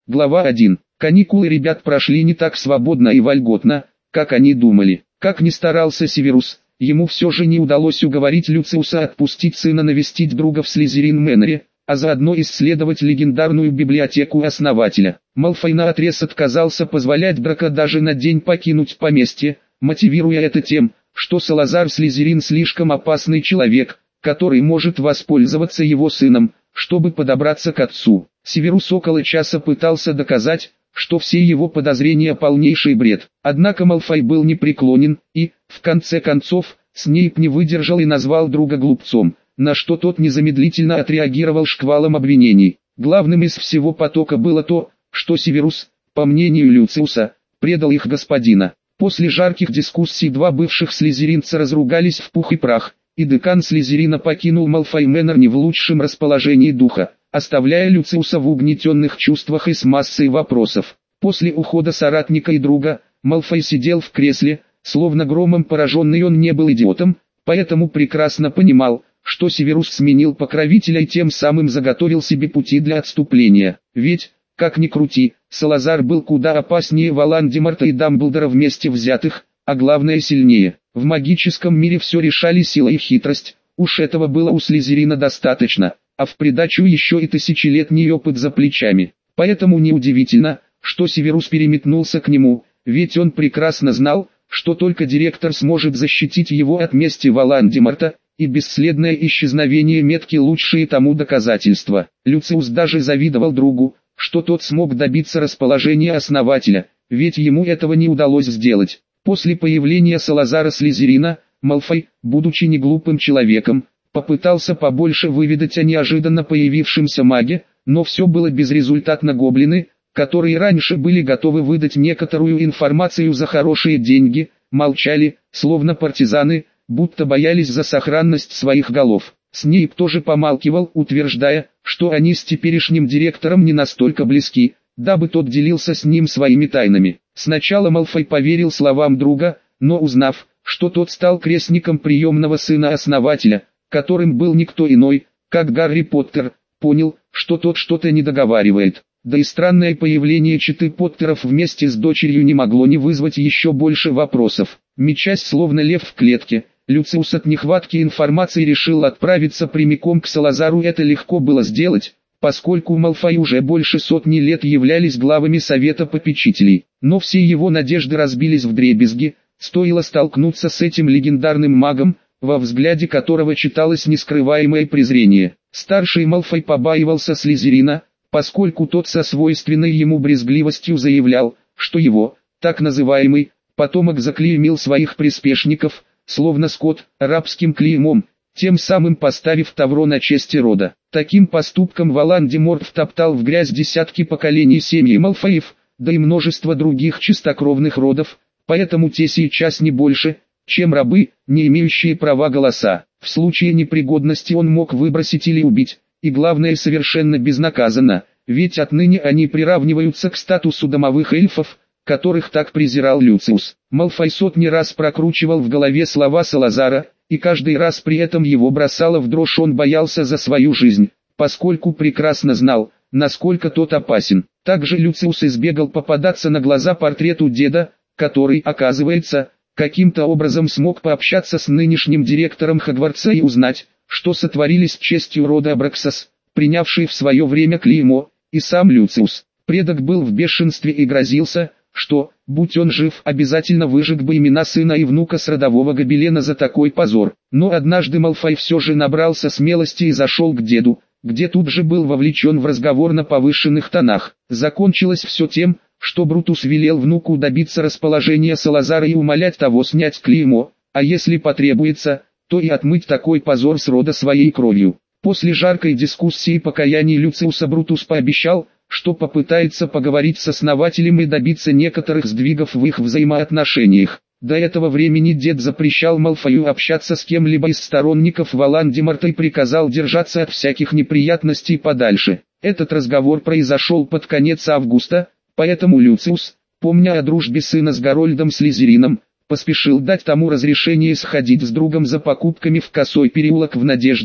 Глава 1. Каникулы ребят прошли не так свободно и вольготно, как они думали. Как ни старался Северус, ему все же не удалось уговорить Люциуса отпустить сына навестить друга в Слизерин-Мэннере, а заодно исследовать легендарную библиотеку основателя. Малфой наотрез отказался позволять Драко даже на день покинуть поместье, мотивируя это тем, что Салазар Слизерин слишком опасный человек, который может воспользоваться его сыном, чтобы подобраться к отцу. Северус около часа пытался доказать, что все его подозрения полнейший бред. Однако Малфой был непреклонен, и, в конце концов, Снейп не выдержал и назвал друга глупцом, на что тот незамедлительно отреагировал шквалом обвинений. Главным из всего потока было то, что Северус, по мнению Люциуса, предал их господина. После жарких дискуссий два бывших слизеринца разругались в пух и прах, и декан Слизерина покинул Малфой Мэннер не в лучшем расположении духа, оставляя Люциуса в угнетенных чувствах и с массой вопросов. После ухода соратника и друга, Малфой сидел в кресле, словно громом пораженный. Он не был идиотом, поэтому прекрасно понимал, что Северус сменил покровителя и тем самым заготовил себе пути для отступления. Ведь, как ни крути, Салазар был куда опаснее Волан-де-Морта и Дамблдора вместе взятых, а главное сильнее. В магическом мире все решали сила и хитрость, уж этого было у Слизерина достаточно, а в придачу еще и тысячелетний опыт за плечами. Поэтому неудивительно, что Северус переметнулся к нему, ведь он прекрасно знал, что только директор сможет защитить его от мести Волан-де-Морта, и бесследное исчезновение метки лучшие тому доказательства. Люциус даже завидовал другу, что тот смог добиться расположения основателя, ведь ему этого не удалось сделать. После появления Салазара Слизерина, Малфой, будучи неглупым человеком, попытался побольше выведать о неожиданно появившемся маге, но все было безрезультатно. Гоблины, которые раньше были готовы выдать некоторую информацию за хорошие деньги, молчали, словно партизаны, будто боялись за сохранность своих голов. Снейп тоже помалкивал, утверждая, что они с теперешним директором не настолько близки, дабы тот делился с ним своими тайнами. Сначала Малфой поверил словам друга, но узнав, что тот стал крестником приемного сына основателя, которым был никто иной, как Гарри Поттер, понял, что тот что-то не договаривает. Да и странное появление четы Поттеров вместе с дочерью не могло не вызвать еще больше вопросов. Мечась словно лев в клетке, Люциус от нехватки информации решил отправиться прямиком к Салазару. Это легко было сделать, поскольку Малфой уже больше сотни лет являлись главами Совета Попечителей. Но все его надежды разбились вдребезги, стоило столкнуться с этим легендарным магом, во взгляде которого читалось нескрываемое презрение. Старший Малфой побаивался Слизерина, поскольку тот со свойственной ему брезгливостью заявлял, что его, так называемый, потомок заклеймил своих приспешников, словно скот, рабским клеймом, тем самым поставив тавро на чести рода. Таким поступком Волан-де-Морт втоптал в грязь десятки поколений семьи Малфоев, да и множество других чистокровных родов, поэтому те сейчас не больше, чем рабы, не имеющие права голоса. В случае непригодности он мог выбросить или убить, и главное совершенно безнаказанно, ведь отныне они приравниваются к статусу домовых эльфов, которых так презирал Люциус. Малфой сотни раз прокручивал в голове слова Салазара, и каждый раз при этом его бросало в дрожь. Он боялся за свою жизнь, поскольку прекрасно знал, насколько тот опасен. Также Люциус избегал попадаться на глаза портрету деда, который, оказывается, каким-то образом смог пообщаться с нынешним директором Хогвартса и узнать, что сотворили с честью рода Абраксас, принявший в свое время клеймо, и сам Люциус. Предок был в бешенстве и грозился, что, будь он жив, обязательно выжег бы имена сына и внука с родового гобелена за такой позор. Но однажды Малфой все же набрался смелости и зашел к деду, где тут же был вовлечен в разговор на повышенных тонах. Закончилось все тем, что Брутус велел внуку добиться расположения Салазара и умолять того снять клеймо, а если потребуется, то и отмыть такой позор с рода своей кровью. После жаркой дискуссии и покаяний Люциуса Брутус пообещал, что попытается поговорить с основателем и добиться некоторых сдвигов в их взаимоотношениях. До этого времени дед запрещал Малфою общаться с кем-либо из сторонников Волан-де-Морта и приказал держаться от всяких неприятностей подальше. Этот разговор произошел под конец августа, поэтому Люциус, помня о дружбе сына с Гарольдом Слизерином, поспешил дать тому разрешение сходить с другом за покупками в Косой переулок в надежде,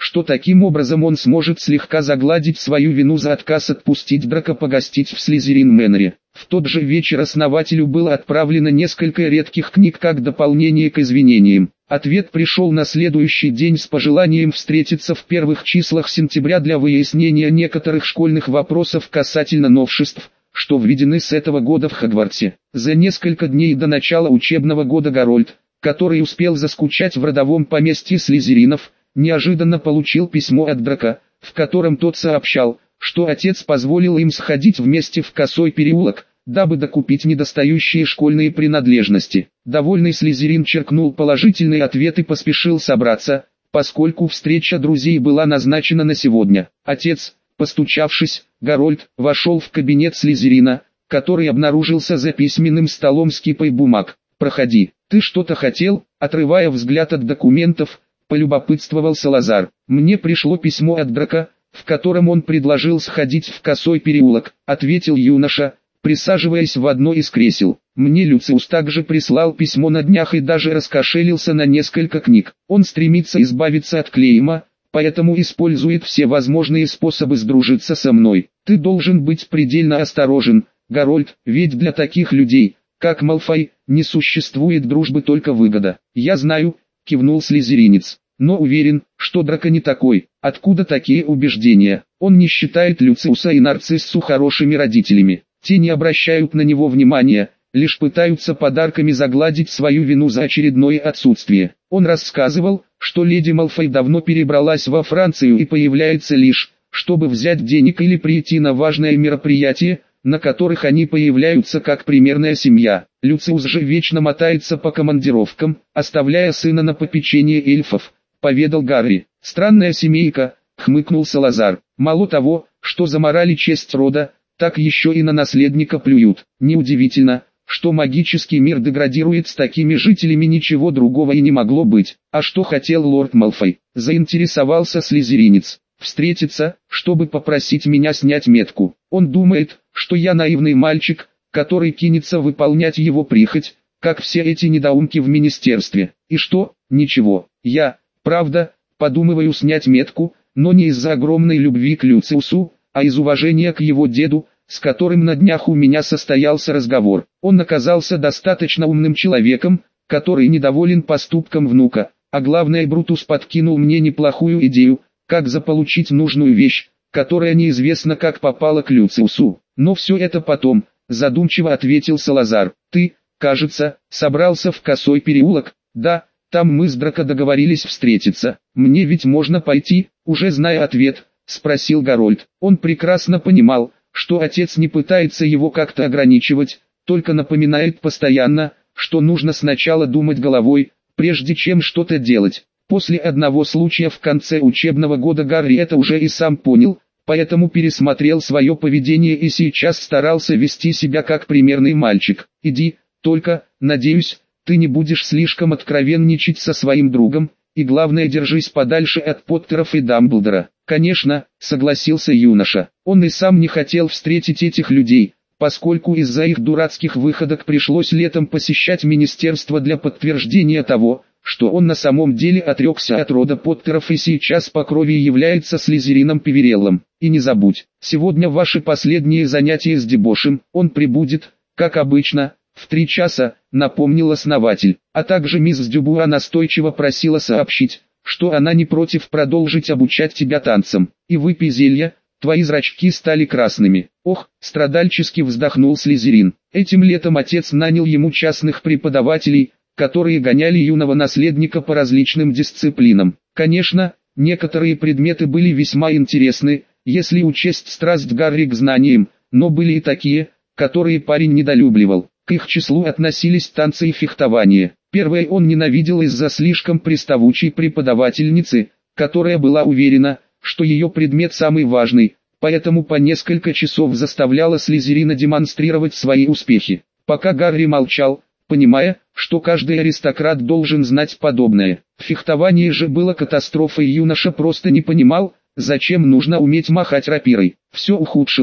что таким образом он сможет слегка загладить свою вину за отказ отпустить Драко погостить в Слизерин Мэннере. В тот же вечер основателю было отправлено несколько редких книг как дополнение к извинениям. Ответ пришел на следующий день с пожеланием встретиться в первых числах сентября для выяснения некоторых школьных вопросов касательно новшеств, что введены с этого года в Хогвартсе. За несколько дней до начала учебного года Гарольд, который успел заскучать в родовом поместье Слизеринов, неожиданно получил письмо от Драко, в котором тот сообщал, что отец позволил им сходить вместе в Косой переулок, дабы докупить недостающие школьные принадлежности. Довольный Слизерин черкнул положительный ответ и поспешил собраться, поскольку встреча друзей была назначена на сегодня. Отец, постучавшись, Гарольд вошел в кабинет Слизерина, который обнаружился за письменным столом с кипой бумаг. «Проходи, ты что-то хотел?» Отрывая взгляд от документов, полюбопытствовал Салазар. «Мне пришло письмо от Драко, в котором он предложил сходить в Косой переулок», ответил юноша, присаживаясь в одно из кресел. «Мне Люциус также прислал письмо на днях и даже раскошелился на несколько книг. Он стремится избавиться от клейма, поэтому использует все возможные способы сдружиться со мной. Ты должен быть предельно осторожен, Гарольд, ведь для таких людей, как Малфой, не существует дружбы, только выгода». «Я знаю», — кивнул слизеринец, — «но уверен, что Драко не такой». «Откуда такие убеждения?» «Он не считает Люциуса и Нарциссу хорошими родителями. Те не обращают на него внимания, лишь пытаются подарками загладить свою вину за очередное отсутствие. Он рассказывал, что леди Малфой давно перебралась во Францию и появляется лишь, чтобы взять денег или прийти на важное мероприятие, на которых они появляются как примерная семья. Люциус же вечно мотается по командировкам, оставляя сына на попечение эльфов», — поведал Гарри. «Странная семейка», — хмыкнул Салазар. «Мало того, что заморали честь рода, так еще и на наследника плюют. Неудивительно, что магический мир деградирует с такими жителями, ничего другого и не могло быть». «А что хотел лорд Малфой?» — заинтересовался слизеринец. «Встретиться, чтобы попросить меня снять метку. Он думает, что я наивный мальчик, который кинется выполнять его прихоть, как все эти недоумки в министерстве. И что? Ничего. Я, правда, подумываю снять метку, но не из-за огромной любви к Люциусу, а из уважения к его деду, с которым на днях у меня состоялся разговор. Он оказался достаточно умным человеком, который недоволен поступком внука, а главное, Брутус подкинул мне неплохую идею, как заполучить нужную вещь, которая неизвестно как попала к Люциусу. Но все это потом», — задумчиво ответил Салазар. «Ты, кажется, собрался в Косой переулок?» «Да, там мы с Драко договорились встретиться. Мне ведь можно пойти?» Уже зная ответ, спросил Гарольд. Он прекрасно понимал, что отец не пытается его как-то ограничивать, только напоминает постоянно, что нужно сначала думать головой, прежде чем что-то делать. После одного случая в конце учебного года Гарри это уже и сам понял, поэтому пересмотрел свое поведение и сейчас старался вести себя как примерный мальчик. «Иди, только, надеюсь, ты не будешь слишком откровенничать со своим другом, и главное, держись подальше от Поттеров и Дамблдора». «Конечно», — согласился юноша. Он и сам не хотел встретить этих людей, поскольку из-за их дурацких выходок пришлось летом посещать министерство для подтверждения того, что он на самом деле отрекся от рода Поттеров и сейчас по крови является Слизерином Певереллом. «И не забудь, сегодня ваши последние занятия с дебошем, он прибудет, как обычно, в 3 часа», — напомнил основатель. А также мисс Дюбуа настойчиво просила сообщить, что она не против продолжить обучать тебя танцам. «И выпей зелья, твои зрачки стали красными». «Ох», — страдальчески вздохнул Слизерин. Этим летом отец нанял ему частных преподавателей, которые гоняли юного наследника по различным дисциплинам. Конечно, некоторые предметы были весьма интересны, если учесть страсть Гарри к знаниям, но были и такие, которые парень недолюбливал. К их числу относились танцы и фехтование. Первое он ненавидел из-за слишком приставучей преподавательницы, которая была уверена, что ее предмет самый важный, поэтому по несколько часов заставляла Слизерина демонстрировать свои успехи. Пока Гарри молчал, понимая, что каждый аристократ должен знать подобное. Фехтование же было катастрофой, юноша просто не понимал, зачем нужно уметь махать рапирой. Все ухудшилось,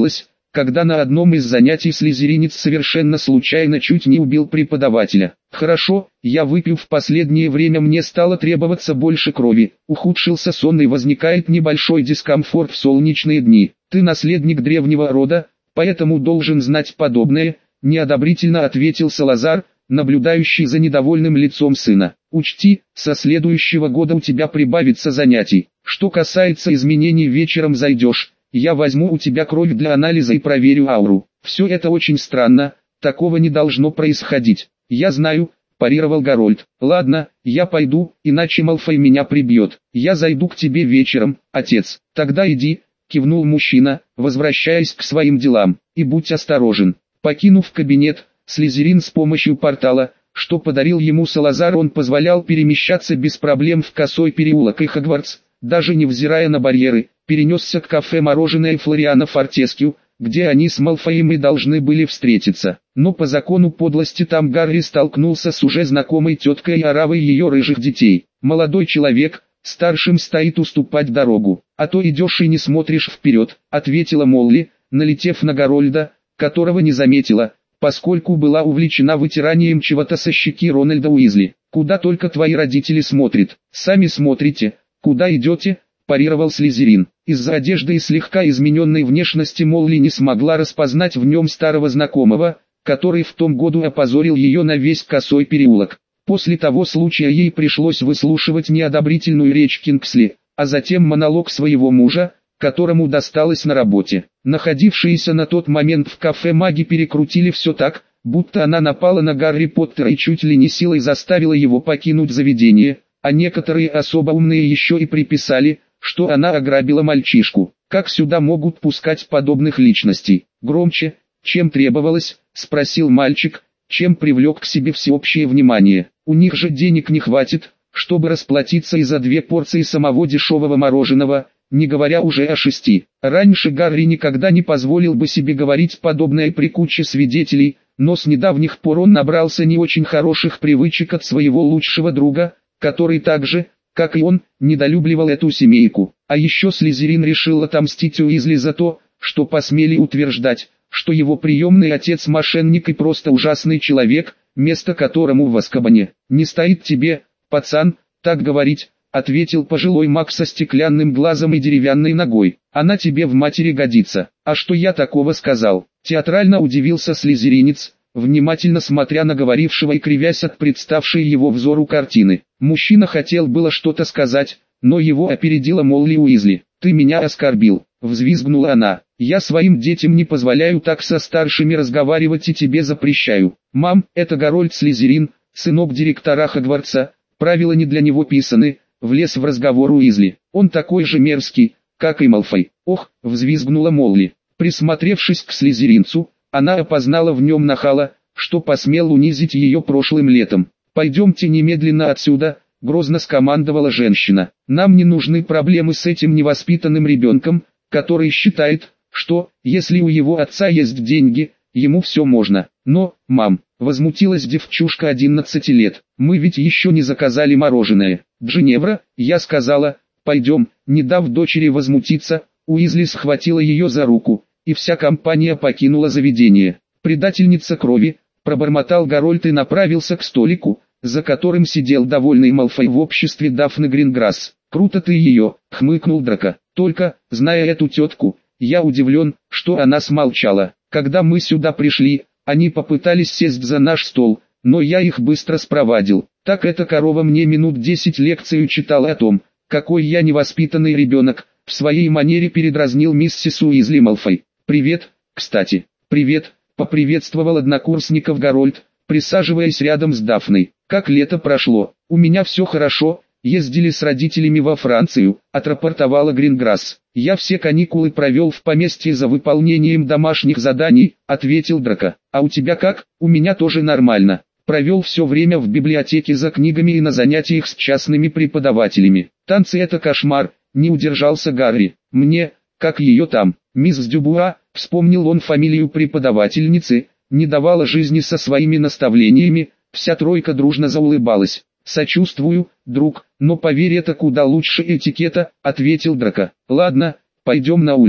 когда на одном из занятий слизеринец совершенно случайно чуть не убил преподавателя. Хорошо, я выпил в последнее время, мне стало требоваться больше крови, ухудшился сон и возникает небольшой дискомфорт в солнечные дни. Ты наследник древнего рода, поэтому должен знать подобное, неодобрительно ответил Салазар, наблюдающий за недовольным лицом сына. Учти, со следующего года у тебя прибавится занятий. Что касается изменений, вечером зайдешь, я возьму у тебя кровь для анализа и проверю ауру. Все это очень странно, такого не должно происходить. Я знаю, парировал Гарольд. Ладно, я пойду, иначе Малфой меня прибьет. Я зайду к тебе вечером, отец. Тогда иди, кивнул мужчина, возвращаясь к своим делам. И будь осторожен. Покинув кабинет, Слизерин с помощью портала, что подарил ему Салазар, он позволял перемещаться без проблем в Косой переулок, и Хогвартс, даже невзирая на барьеры, перенесся к кафе «Мороженое» Флориана Фортескью, где они с Малфоем и должны были встретиться. Но по закону подлости там Гарри столкнулся с уже знакомой теткой и оравой ее рыжих детей. «Молодой человек, старшим стоит уступать дорогу, а то идешь и не смотришь вперед», ответила Молли, налетев на Гарольда, которого не заметила, поскольку была увлечена вытиранием чего-то со щеки Рональда Уизли. «Куда только твои родители смотрят, сами смотрите, куда идете?» парировал Слизерин. Из-за одежды и слегка измененной внешности Молли не смогла распознать в нем старого знакомого, который в том году опозорил ее на весь Косой переулок. После того случая ей пришлось выслушивать неодобрительную речь Кингсли, а затем монолог своего мужа, которому досталось на работе. Находившиеся на тот момент в кафе маги перекрутили все так, будто она напала на Гарри Поттера и чуть ли не силой заставила его покинуть заведение, а некоторые особо умные еще и приписали, что она ограбила мальчишку. Как сюда могут пускать подобных личностей? Громче, чем требовалось, спросил мальчик, чем привлек к себе всеобщее внимание. У них же денег не хватит, чтобы расплатиться и за 2 порции самого дешевого мороженого, не говоря уже о 6. Раньше Гарри никогда не позволил бы себе говорить подобное при куче свидетелей, но с недавних пор он набрался не очень хороших привычек от своего лучшего друга, который также, как и он, недолюбливал эту семейку. А еще Слизерин решил отомстить Уизли за то, что посмели утверждать, что его приемный отец мошенник и просто ужасный человек, место которому в Азкабане. «Не стоит тебе, пацан, так говорить», ответил пожилой маг со стеклянным глазом и деревянной ногой. «Она тебе в матери годится». «А что я такого сказал?» Театрально удивился слизеринец, внимательно смотря на говорившего и кривясь от представшей его взору картины. Мужчина хотел было что-то сказать, но его опередила Молли Уизли. «Ты меня оскорбил», — взвизгнула она. «Я своим детям не позволяю так со старшими разговаривать и тебе запрещаю». «Мам, это Гарольд Слизерин, сынок директора Хогвартса, правила не для него писаны», — влез в разговор Уизли. «Он такой же мерзкий, как и Малфой». «Ох», — взвизгнула Молли. Присмотревшись к слизеринцу, она опознала в нем нахала, что посмел унизить ее прошлым летом. «Пойдемте немедленно отсюда», — грозно скомандовала женщина. «Нам не нужны проблемы с этим невоспитанным ребенком, который считает, что, если у его отца есть деньги, ему все можно». «Но, мам», — возмутилась девчушка 11 лет, — «мы ведь еще не заказали мороженое». «Джиневра», — я сказала, — «пойдем», не дав дочери возмутиться, Уизли схватила ее за руку, и вся компания покинула заведение. «Предательница крови», — пробормотал Гарольд и направился к столику, за которым сидел довольный Малфой в обществе Дафны Гринграсс. «Круто ты ее», — хмыкнул Драко. «Только, зная эту тетку, я удивлен, что она смолчала. Когда мы сюда пришли, они попытались сесть за наш стол, но я их быстро спровадил. Так эта корова мне минут 10 лекцию читала о том, какой я невоспитанный ребенок», — в своей манере передразнил миссис Уизли Малфой. «Привет, кстати». «Привет», — поприветствовал однокурсников Гарольд, присаживаясь рядом с Дафной. «Как лето прошло?» «У меня все хорошо, ездили с родителями во Францию», — отрапортовала Гринграсс. «Я все каникулы провел в поместье за выполнением домашних заданий», — ответил Драко. «А у тебя как?» «У меня тоже нормально. Провел все время в библиотеке за книгами и на занятиях с частными преподавателями. Танцы — это кошмар», — не удержался Гарри. «Мне, как ее там, мисс Дюбуа», — вспомнил он фамилию преподавательницы, не давала жизни со своими наставлениями. Вся тройка дружно заулыбалась. «Сочувствую, друг, но поверь, это куда лучше этикета», — ответил Драко. «Ладно, пойдем на улицу».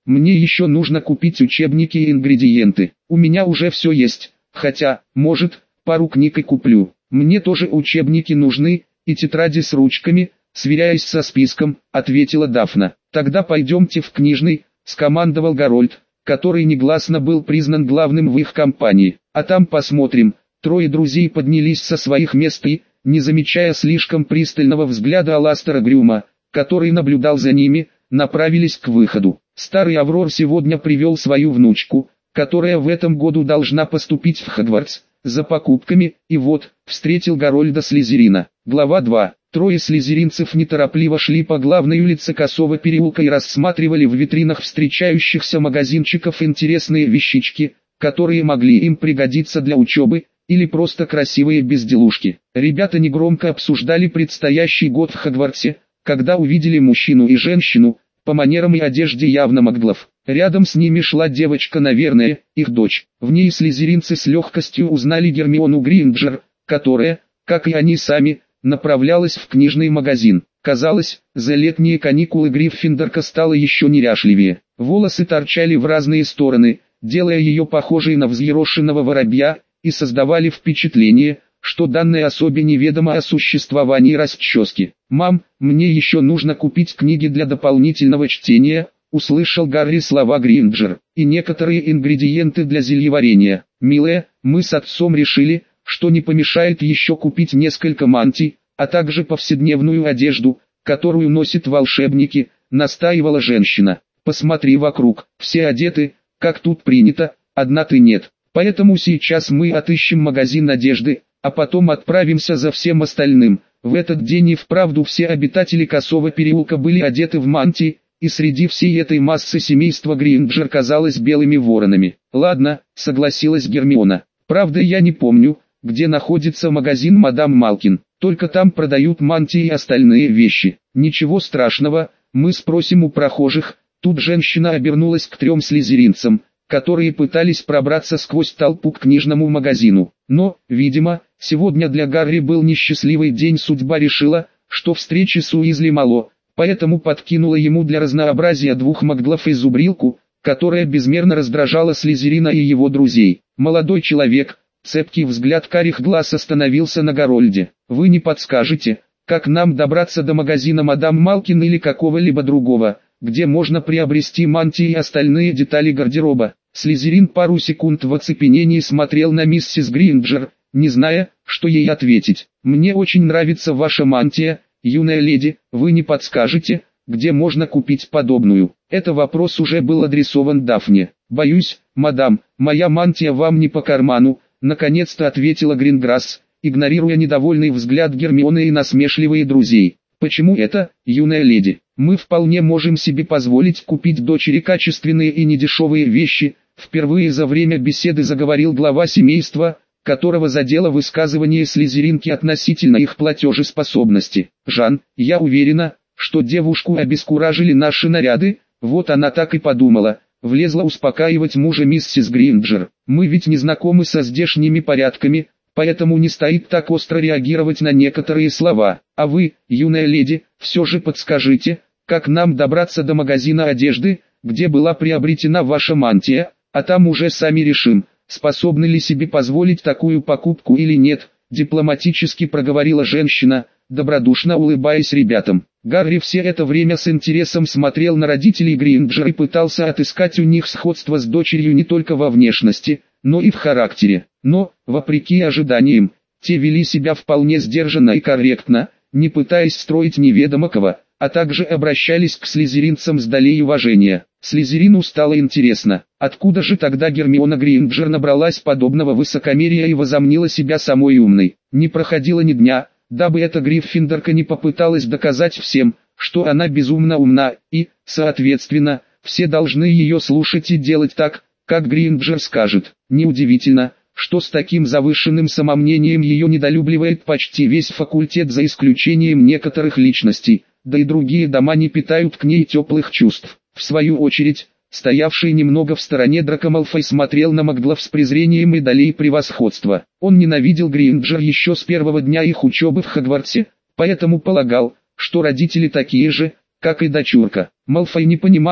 Мне еще нужно купить учебники и ингредиенты. У меня уже все есть, хотя, может, пару книг и куплю. Мне тоже учебники нужны, и тетради с ручками, сверяясь со списком, ответила Дафна. Тогда пойдемте в книжный, скомандовал Гарольд, который негласно был признан главным в их компании. А там посмотрим. Трое друзей поднялись со своих мест и, не замечая слишком пристального взгляда Аластера Грюма, который наблюдал за ними, направились к выходу. Старый Аврор сегодня привел свою внучку, которая в этом году должна поступить в Хогвартс, за покупками, и вот, встретил Гарольда Слизерина. Глава 2. Трое слизеринцев неторопливо шли по главной улице Косого переулка и рассматривали в витринах встречающихся магазинчиков интересные вещички, которые могли им пригодиться для учебы, или просто красивые безделушки. Ребята негромко обсуждали предстоящий год в Хогвартсе, когда увидели мужчину и женщину, по манерам и одежде явно маглов. Рядом с ними шла девочка, наверное, их дочь. В ней слизеринцы с легкостью узнали Гермиону Грейнджер, которая, как и они сами, направлялась в книжный магазин. Казалось, за летние каникулы Гриффиндорка стала еще неряшливее. Волосы торчали в разные стороны, делая ее похожей на взъерошенного воробья, и создавали впечатление, что данной особе неведомо о существовании расчески. «Мам, мне еще нужно купить книги для дополнительного чтения», услышал Гарри слова Гринджер, «и некоторые ингредиенты для зельеварения. Милая, мы с отцом решили, что не помешает еще купить несколько мантий, а также повседневную одежду, которую носят волшебники», настаивала женщина. «Посмотри вокруг, все одеты, как тут принято, одна ты нет. Поэтому сейчас мы отыщем магазин одежды, а потом отправимся за всем остальным». В этот день и вправду все обитатели Косого переулка были одеты в мантии, и среди всей этой массы семейство Гринджер казалось белыми воронами. «Ладно», согласилась Гермиона. «Правда, я не помню, где находится магазин мадам Малкин, только там продают мантии и остальные вещи. Ничего страшного, мы спросим у прохожих». Тут женщина обернулась к трем слизеринцам, которые пытались пробраться сквозь толпу к книжному магазину. Но, видимо, сегодня для Гарри был несчастливый день, судьба решила, что встречи с Уизли мало, поэтому подкинула ему для разнообразия двух маглов и зубрилку, которая безмерно раздражала Слизерина и его друзей. Молодой человек, цепкий взгляд карих глаз остановился на Гарольде. «Вы не подскажете, как нам добраться до магазина мадам Малкин или какого-либо другого, где можно приобрести мантии и остальные детали гардероба?» Слизерин пару секунд в оцепенении смотрел на миссис Гринджер, не зная, что ей ответить. «Мне очень нравится ваша мантия, юная леди, вы не подскажете, где можно купить подобную?» Это вопрос уже был адресован Дафне. «Боюсь, мадам, моя мантия вам не по карману», наконец-то ответила Гринграсс, игнорируя недовольный взгляд Гермионы и насмешливые друзей. «Почему это, юная леди? Мы вполне можем себе позволить купить дочери качественные и недешевые вещи», впервые за время беседы заговорил глава семейства, которого задело высказывание слизеринки относительно их платежеспособности. «Жан, я уверена, что девушку обескуражили наши наряды», вот она так и подумала, влезла успокаивать мужа миссис Гринджер. «Мы ведь не знакомы со здешними порядками, поэтому не стоит так остро реагировать на некоторые слова. А вы, юная леди, все же подскажите, как нам добраться до магазина одежды, где была приобретена ваша мантия, а там уже сами решим, способны ли себе позволить такую покупку или нет», дипломатически проговорила женщина, добродушно улыбаясь ребятам. Гарри все это время с интересом смотрел на родителей Гринджер и пытался отыскать у них сходство с дочерью не только во внешности, но и в характере. Но, вопреки ожиданиям, те вели себя вполне сдержанно и корректно, не пытаясь строить неведомо кого, а также обращались к слизеринцам с долей уважения. Слизерину стало интересно, откуда же тогда Гермиона Гринджер набралась подобного высокомерия и возомнила себя самой умной. Не проходило ни дня, дабы эта Гриффиндорка не попыталась доказать всем, что она безумно умна, и, соответственно, все должны ее слушать и делать так, как Гринджер скажет. Неудивительно, что с таким завышенным самомнением ее недолюбливает почти весь факультет за исключением некоторых личностей, да и другие дома не питают к ней теплых чувств. В свою очередь, стоявший немного в стороне Драко Малфой смотрел на маглов с презрением и долей превосходства. Он ненавидел Гринджер еще с первого дня их учебы в Хогвартсе, поэтому полагал, что родители такие же, как и дочурка. Малфой не понимал,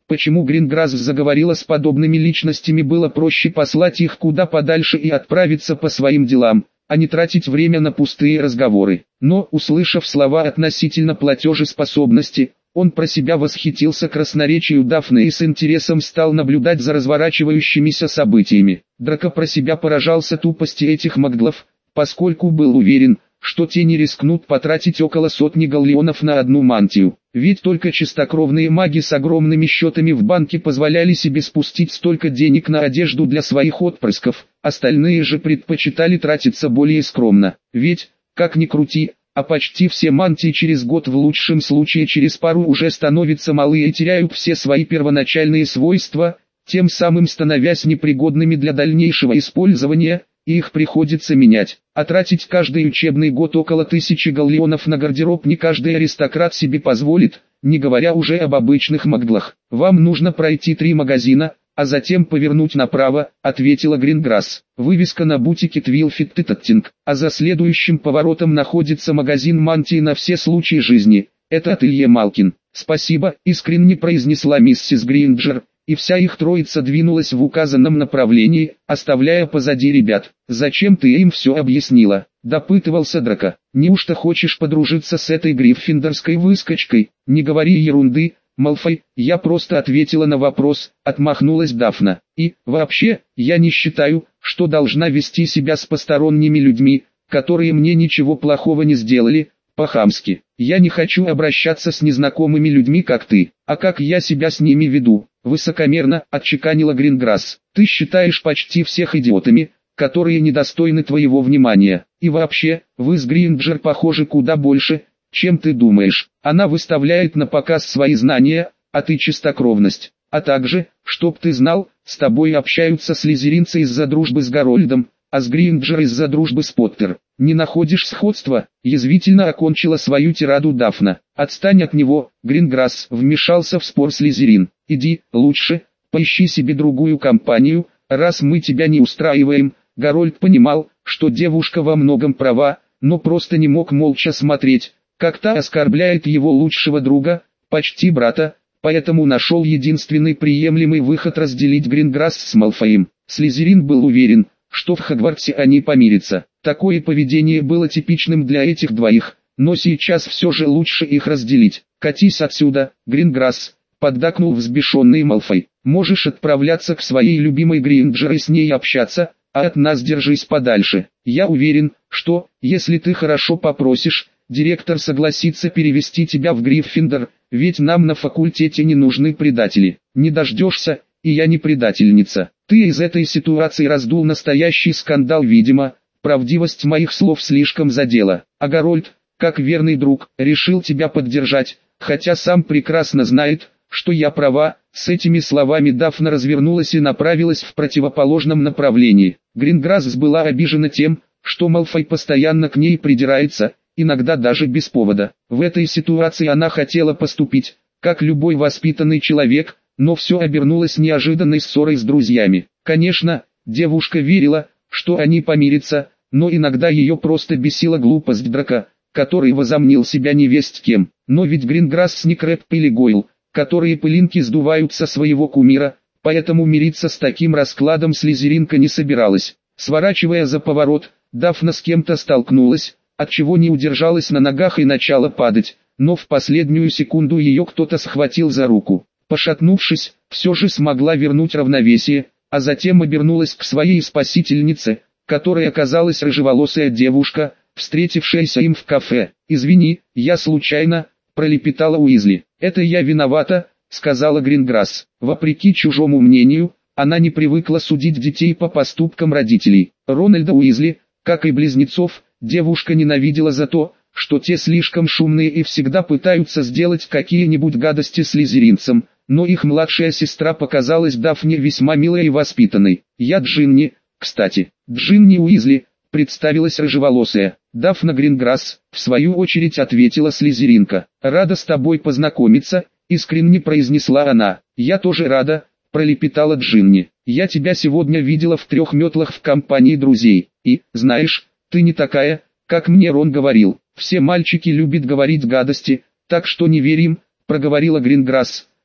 Почему Гринграсс заговорила с подобными личностями, было проще послать их куда подальше и отправиться по своим делам, а не тратить время на пустые разговоры. Но, услышав слова относительно платежеспособности, он про себя восхитился красноречию Дафны и с интересом стал наблюдать за разворачивающимися событиями. Драко про себя поражался тупости этих маглов, поскольку был уверен, что те не рискнут потратить около сотни галлеонов на одну мантию. Ведь только чистокровные маги с огромными счетами в банке позволяли себе спустить столько денег на одежду для своих отпрысков, остальные же предпочитали тратиться более скромно. Ведь, как ни крути, а почти все мантии через год, в лучшем случае через пару, уже становятся малые и теряют все свои первоначальные свойства, тем самым становясь непригодными для дальнейшего использования, и их приходится менять. А тратить каждый учебный год около 1000 галлеонов на гардероб не каждый аристократ себе позволит, не говоря уже об обычных маглах. «Вам нужно пройти 3 магазина, а затем повернуть направо», — ответила Гринграсс. «Вывеска на бутике Твилфит Титаттинг, а за следующим поворотом находится магазин мантии на все случаи жизни. Это ателье Малкин». «Спасибо», — искренне произнесла миссис Гринджер, и вся их троица двинулась в указанном направлении, оставляя позади ребят. «Зачем ты им все объяснила?» — допытывался Драко. «Неужто хочешь подружиться с этой гриффиндорской выскочкой?» «Не говори ерунды, Малфой, я просто ответила на вопрос», — отмахнулась Дафна. «И, вообще, я не считаю, что должна вести себя с посторонними людьми, которые мне ничего плохого не сделали, по-хамски. Я не хочу обращаться с незнакомыми людьми, как ты. А как я себя с ними веду?» Высокомерно отчеканила Гринграсс. «Ты считаешь почти всех идиотами, которые недостойны твоего внимания. И вообще, вы с Гринджер похожи куда больше, чем ты думаешь. Она выставляет на показ свои знания, а ты чистокровность. А также, чтоб ты знал, с тобой общаются слизеринцы из-за дружбы с Гарольдом, а с Гринджер из-за дружбы с Поттер. Не находишь сходства?» — язвительно окончила свою тираду Дафна. «Отстань от него», — Гринграсс вмешался в спор Слизерин. «Иди, лучше, поищи себе другую компанию, раз мы тебя не устраиваем». Гарольд понимал, что девушка во многом права, но просто не мог молча смотреть, как та оскорбляет его лучшего друга, почти брата, поэтому нашел единственный приемлемый выход — разделить Гринграсс с Малфоем. Слизерин был уверен, что в Хогвартсе они помирятся. Такое поведение было типичным для этих двоих, но сейчас все же лучше их разделить. «Катись отсюда, Гринграсс», — поддакнул взбешенный Малфой. «Можешь отправляться к своей любимой Гринджер и с ней общаться, а от нас держись подальше. Я уверен, что, если ты хорошо попросишь, директор согласится перевести тебя в Гриффиндор, ведь нам на факультете не нужны предатели. Не дождешься, и я не предательница. Ты из этой ситуации раздул настоящий скандал, видимо, правдивость моих слов слишком задела. А Гарольд, как верный друг, решил тебя поддержать, хотя сам прекрасно знает, что я права». С этими словами Дафна развернулась и направилась в противоположном направлении. Гринграсс была обижена тем, что Малфой постоянно к ней придирается, иногда даже без повода. В этой ситуации она хотела поступить, как любой воспитанный человек, но все обернулось неожиданной ссорой с друзьями. Конечно, девушка верила, что они помирятся, но иногда ее просто бесила глупость Драко, который возомнил себя невесть кем. Но ведь Гринграсс не Крэбб или Гойл, которые пылинки сдувают со своего кумира, поэтому мириться с таким раскладом слизеринка не собиралась. Сворачивая за поворот, Дафна с кем-то столкнулась, отчего не удержалась на ногах и начала падать, но в последнюю секунду ее кто-то схватил за руку. Пошатнувшись, все же смогла вернуть равновесие, а затем обернулась к своей спасительнице, которой оказалась рыжеволосая девушка, встретившаяся им в кафе. «Извини, я случайно», — пролепетала Уизли. «Это я виновата», — сказала Гринграсс. Вопреки чужому мнению, она не привыкла судить детей по поступкам родителей. Рональда Уизли, как и близнецов, девушка ненавидела за то, что те слишком шумные и всегда пытаются сделать какие-нибудь гадости слизеринцам, но их младшая сестра показалась Дафне весьма милой и воспитанной. «Я Джинни, кстати». «Джинни Уизли», — представилась рыжеволосая. «Дафна Гринграсс», — в свою очередь ответила слизеринка. «Рада с тобой познакомиться», — искренне произнесла она. «Я тоже рада», — пролепетала Джинни. «Я тебя сегодня видела в 3 метлах в компании друзей, и, знаешь, ты не такая, как мне Рон говорил. Все мальчики любят говорить гадости, так что не верим», — проговорила Гринграсс,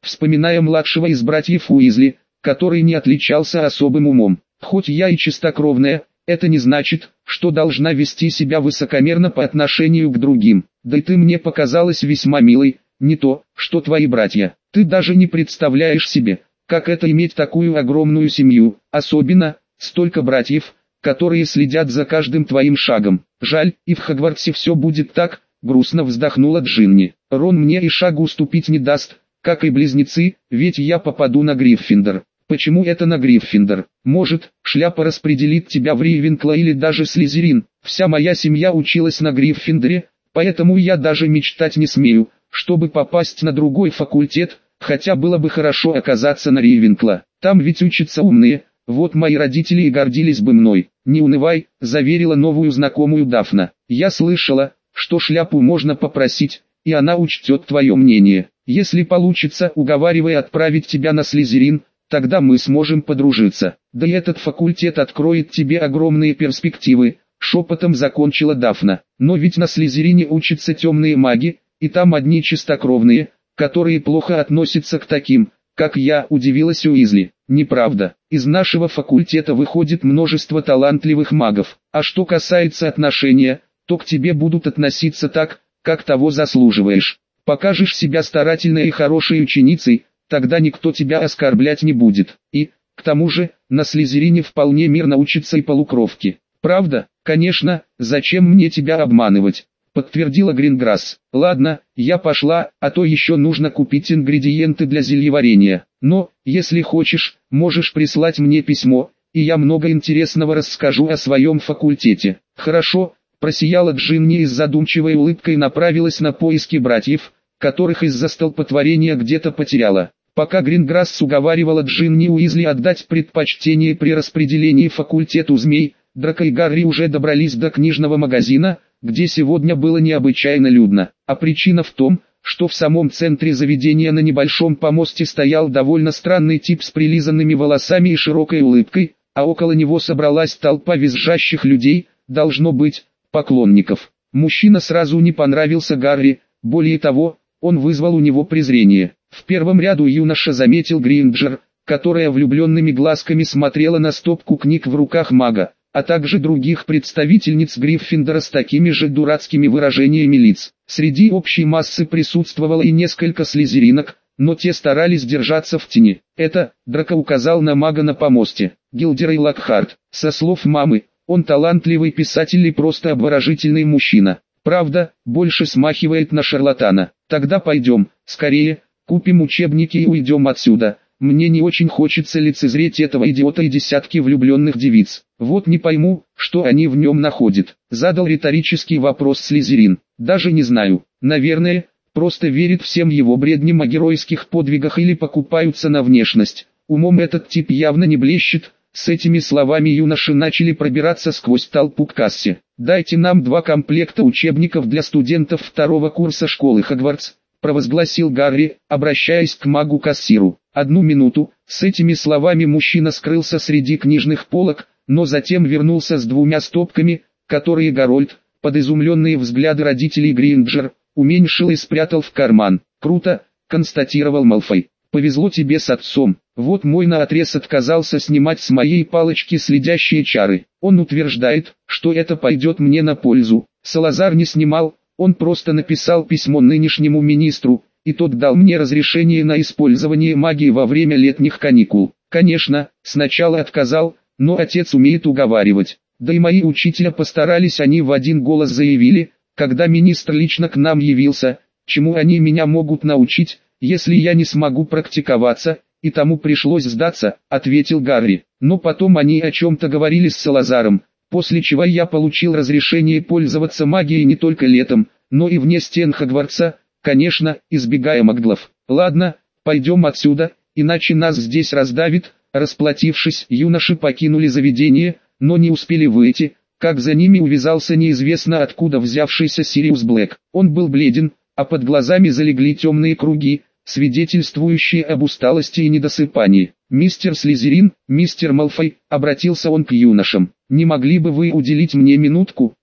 вспоминая младшего из братьев Уизли, который не отличался особым умом. «Хоть я и чистокровная, это не значит, что должна вести себя высокомерно по отношению к другим. Да и ты мне показалась весьма милой, не то, что твои братья. Ты даже не представляешь себе, как это иметь такую огромную семью, особенно, столько братьев, которые следят за каждым твоим шагом. Жаль, и в Хогвартсе все будет так», — грустно вздохнула Джинни. «Рон мне и шагу уступить не даст, как и близнецы, ведь я попаду на Гриффиндор». «Почему это на Гриффиндор? Может, шляпа распределит тебя в Рейвенкло или даже Слизерин? Вся моя семья училась на Гриффиндоре, поэтому я даже мечтать не смею, чтобы попасть на другой факультет, хотя было бы хорошо оказаться на Рейвенкло. Там ведь учатся умные, вот мои родители и гордились бы мной». «Не унывай», — заверила новую знакомую Дафна. «Я слышала, что шляпу можно попросить, и она учтет твое мнение. Если получится, уговаривай отправить тебя на Слизерин, тогда мы сможем подружиться. Да и этот факультет откроет тебе огромные перспективы», — шепотом закончила Дафна. «Но ведь на Слизерине учатся темные маги, и там одни чистокровные, которые плохо относятся к таким, как я», — удивилась Уизли. «Неправда. Из нашего факультета выходит множество талантливых магов. А что касается отношения, то к тебе будут относиться так, как того заслуживаешь. Покажешь себя старательной и хорошей ученицей, тогда никто тебя оскорблять не будет. И, к тому же, на Слизерине вполне мирно учатся и полукровки». «Правда? Конечно, зачем мне тебя обманывать?» — подтвердила Гринграсс. «Ладно, я пошла, а то еще нужно купить ингредиенты для зельеварения. Но, если хочешь, можешь прислать мне письмо, и я много интересного расскажу о своем факультете». «Хорошо», — просияла Джинни и с задумчивой улыбкой направилась на поиски братьев, которых из-за столпотворения где-то потеряла. Пока Гринграсс уговаривала Джинни Уизли отдать предпочтение при распределении факультету змей, Драко и Гарри уже добрались до книжного магазина, где сегодня было необычайно людно. А причина в том, что в самом центре заведения на небольшом помосте стоял довольно странный тип с прилизанными волосами и широкой улыбкой, а около него собралась толпа визжащих людей, должно быть, поклонников. Мужчина сразу не понравился Гарри, более того, он вызвал у него презрение. В первом ряду юноша заметил Гринджер, которая влюбленными глазками смотрела на стопку книг в руках мага, а также других представительниц Гриффиндора с такими же дурацкими выражениями лиц. Среди общей массы присутствовало и несколько слизеринок, но те старались держаться в тени. «Это», — Драко указал на мага на помосте, — «Гилдерей Локхарт. Со слов мамы, он талантливый писатель и просто обворожительный мужчина. Правда, больше смахивает на шарлатана. Тогда пойдем, скорее, купим учебники и уйдем отсюда. Мне не очень хочется лицезреть этого идиота и десятки влюбленных девиц. Вот не пойму, что они в нем находят». Задал риторический вопрос Слизерин. «Даже не знаю. Наверное, просто верит всем его бредням о геройских подвигах или покупаются на внешность. Умом этот тип явно не блещет». С этими словами юноши начали пробираться сквозь толпу к кассе. «Дайте нам 2 комплекта учебников для студентов 2-го курса школы Хогвартс», провозгласил Гарри, обращаясь к магу-кассиру. «1 минуту». С этими словами мужчина скрылся среди книжных полок, но затем вернулся с 2 стопками, которые Гарольд, под изумленные взгляды родителей Гринджер, уменьшил и спрятал в карман. «Круто», — констатировал Малфой. «Повезло тебе с отцом. Вот мой наотрез отказался снимать с моей палочки следящие чары. Он утверждает, что это пойдет мне на пользу. Салазар не снимал, он просто написал письмо нынешнему министру, и тот дал мне разрешение на использование магии во время летних каникул. Конечно, сначала отказал, но отец умеет уговаривать. Да и мои учителя постарались, они в один голос заявили, когда министр лично к нам явился, чему они меня могут научить, если я не смогу практиковаться, и тому пришлось сдаться», — ответил Гарри. «Но потом они о чем-то говорили с Салазаром, после чего я получил разрешение пользоваться магией не только летом, но и вне стен Хогвартса, конечно, избегая маглов. Ладно, пойдем отсюда, иначе нас здесь раздавит». Расплатившись, юноши покинули заведение, но не успели выйти, как за ними увязался неизвестно откуда взявшийся Сириус Блэк. Он был бледен, а под глазами залегли темные круги, свидетельствующие об усталости и недосыпании. «Мистер Слизерин, мистер Малфой», — обратился он к юношам, — «не могли бы вы уделить мне минутку?»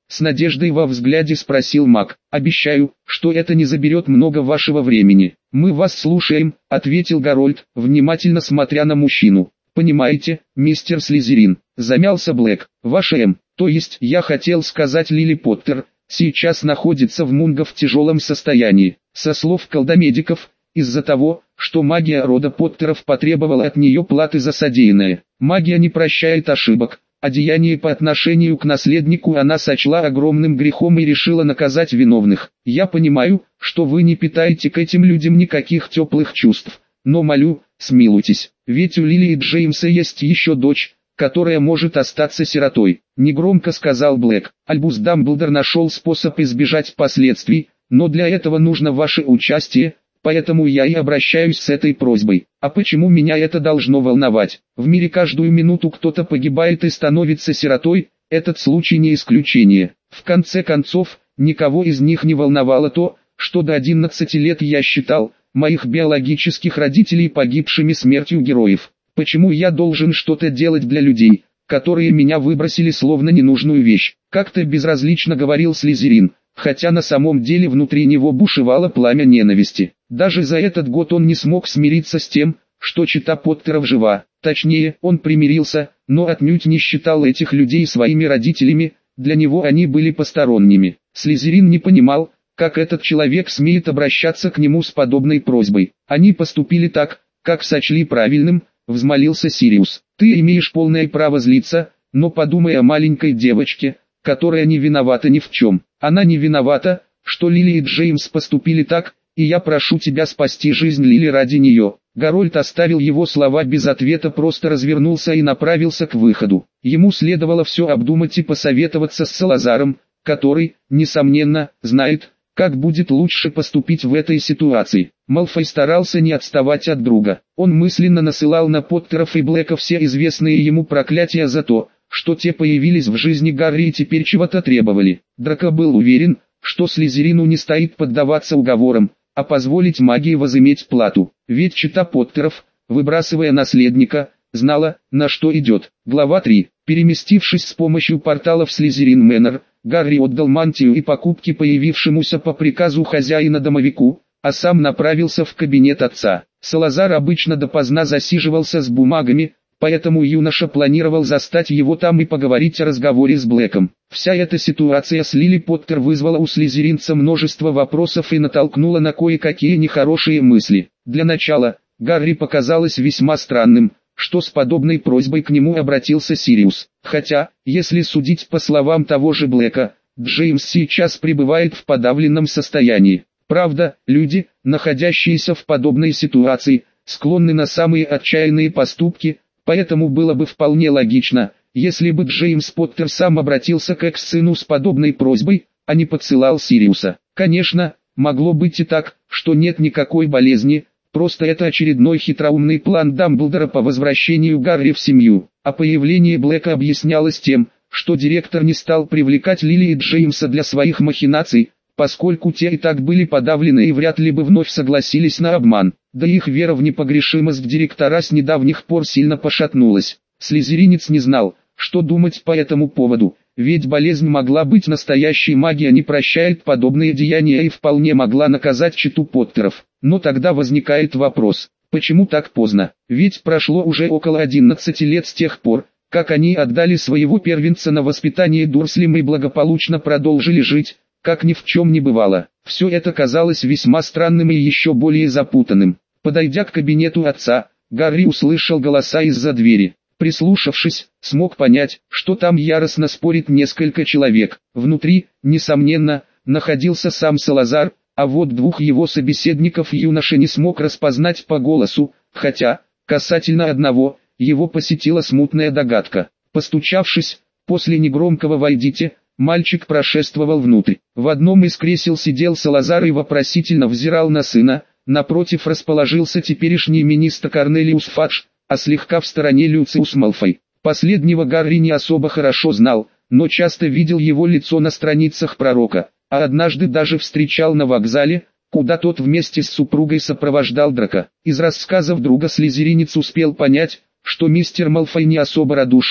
С надеждой во взгляде спросил маг. «Обещаю, что это не заберет много вашего времени». «Мы вас слушаем», — ответил Гарольд, внимательно смотря на мужчину. «Понимаете, мистер Слизерин», — замялся Блэк, — «ваша то есть я хотел сказать Лили Поттер, сейчас находится в Мунго в тяжелом состоянии. Со слов колдомедиков, из-за того, что магия рода Поттеров потребовала от нее платы за содеянное. Магия не прощает ошибок, а деяние по отношению к наследнику она сочла огромным грехом и решила наказать виновных. Я понимаю, что вы не питаете к этим людям никаких теплых чувств, но молю, смилуйтесь, ведь у Лили и Джеймса есть еще дочь, которая может остаться сиротой», — негромко сказал Блэк. «Альбус Дамблдор нашел способ избежать последствий, но для этого нужно ваше участие, поэтому я и обращаюсь с этой просьбой. А почему меня это должно волновать? В мире каждую минуту кто-то погибает и становится сиротой, этот случай не исключение. В конце концов, никого из них не волновало то, что до 11 лет я считал моих биологических родителей погибшими смертью героев. Почему я должен что-то делать для людей, которые меня выбросили словно ненужную вещь?» Как-то безразлично говорил Слизерин, хотя на самом деле внутри него бушевало пламя ненависти. Даже за этот год он не смог смириться с тем, что чета Поттеров жива. Точнее, он примирился, но отнюдь не считал этих людей своими родителями, для него они были посторонними. Слизерин не понимал, как этот человек смеет обращаться к нему с подобной просьбой. «Они поступили так, как сочли правильным», — взмолился Сириус. «Ты имеешь полное право злиться, но подумай о маленькой девочке, которая не виновата ни в чем. Она не виновата, что Лили и Джеймс поступили так, и я прошу тебя спасти жизнь Лили ради нее». Гарольд оставил его слова без ответа, просто развернулся и направился к выходу. Ему следовало все обдумать и посоветоваться с Салазаром, который, несомненно, знает, как будет лучше поступить в этой ситуации. Малфой старался не отставать от друга. Он мысленно насылал на Поттеров и Блэка все известные ему проклятия за то, что те появились в жизни Гарри и теперь чего-то требовали. Драко был уверен, что Слизерину не стоит поддаваться уговорам, а позволить магии возыметь плату. Ведь чета Поттеров, выбрасывая наследника, знала, на что идет. Глава 3. Переместившись с помощью портала в Слизерин Мэннер, Гарри отдал мантию и покупки появившемуся по приказу хозяина домовику, а сам направился в кабинет отца. Салазар обычно допоздна засиживался с бумагами, поэтому юноша планировал застать его там и поговорить о разговоре с Блэком. Вся эта ситуация с Лили Поттер вызвала у слизеринца множество вопросов и натолкнула на кое-какие нехорошие мысли. Для начала, Гарри показалось весьма странным, что с подобной просьбой к нему обратился Сириус. Хотя, если судить по словам того же Блэка, Джеймс сейчас пребывает в подавленном состоянии. Правда, люди, находящиеся в подобной ситуации, склонны на самые отчаянные поступки, поэтому было бы вполне логично, если бы Джеймс Поттер сам обратился к экс-сыну с подобной просьбой, а не подсылал Сириуса. Конечно, могло быть и так, что нет никакой болезни, просто это очередной хитроумный план Дамблдора по возвращению Гарри в семью. А появление Блэка объяснялось тем, что директор не стал привлекать Лили и Джеймса для своих махинаций, поскольку те и так были подавлены и вряд ли бы вновь согласились на обман. Да их вера в непогрешимость директора с недавних пор сильно пошатнулась. Слизеринец не знал, что думать по этому поводу, ведь болезнь могла быть настоящей, магия не прощает подобные деяния и вполне могла наказать чету Поттеров. Но тогда возникает вопрос, почему так поздно? Ведь прошло уже около 11 лет с тех пор, как они отдали своего первенца на воспитание Дурслям и благополучно продолжили жить, как ни в чем не бывало. Все это казалось весьма странным и еще более запутанным. Подойдя к кабинету отца, Гарри услышал голоса из-за двери. Прислушавшись, смог понять, что там яростно спорит несколько человек. Внутри, несомненно, находился сам Салазар, а вот двух его собеседников юноша не смог распознать по голосу, хотя, касательно одного, его посетила смутная догадка. Постучавшись, после негромкого «войдите», мальчик прошествовал внутрь. В одном из кресел сидел Салазар и вопросительно взирал на сына, напротив расположился теперешний министр Корнелиус Фадж, а слегка в стороне Люциус Малфой. Последнего Гарри не особо хорошо знал, но часто видел его лицо на страницах Пророка, а однажды даже встречал на вокзале, куда тот вместе с супругой сопровождал Драко. Из рассказов друга слизеринец успел понять, что мистер Малфой не особо радушен,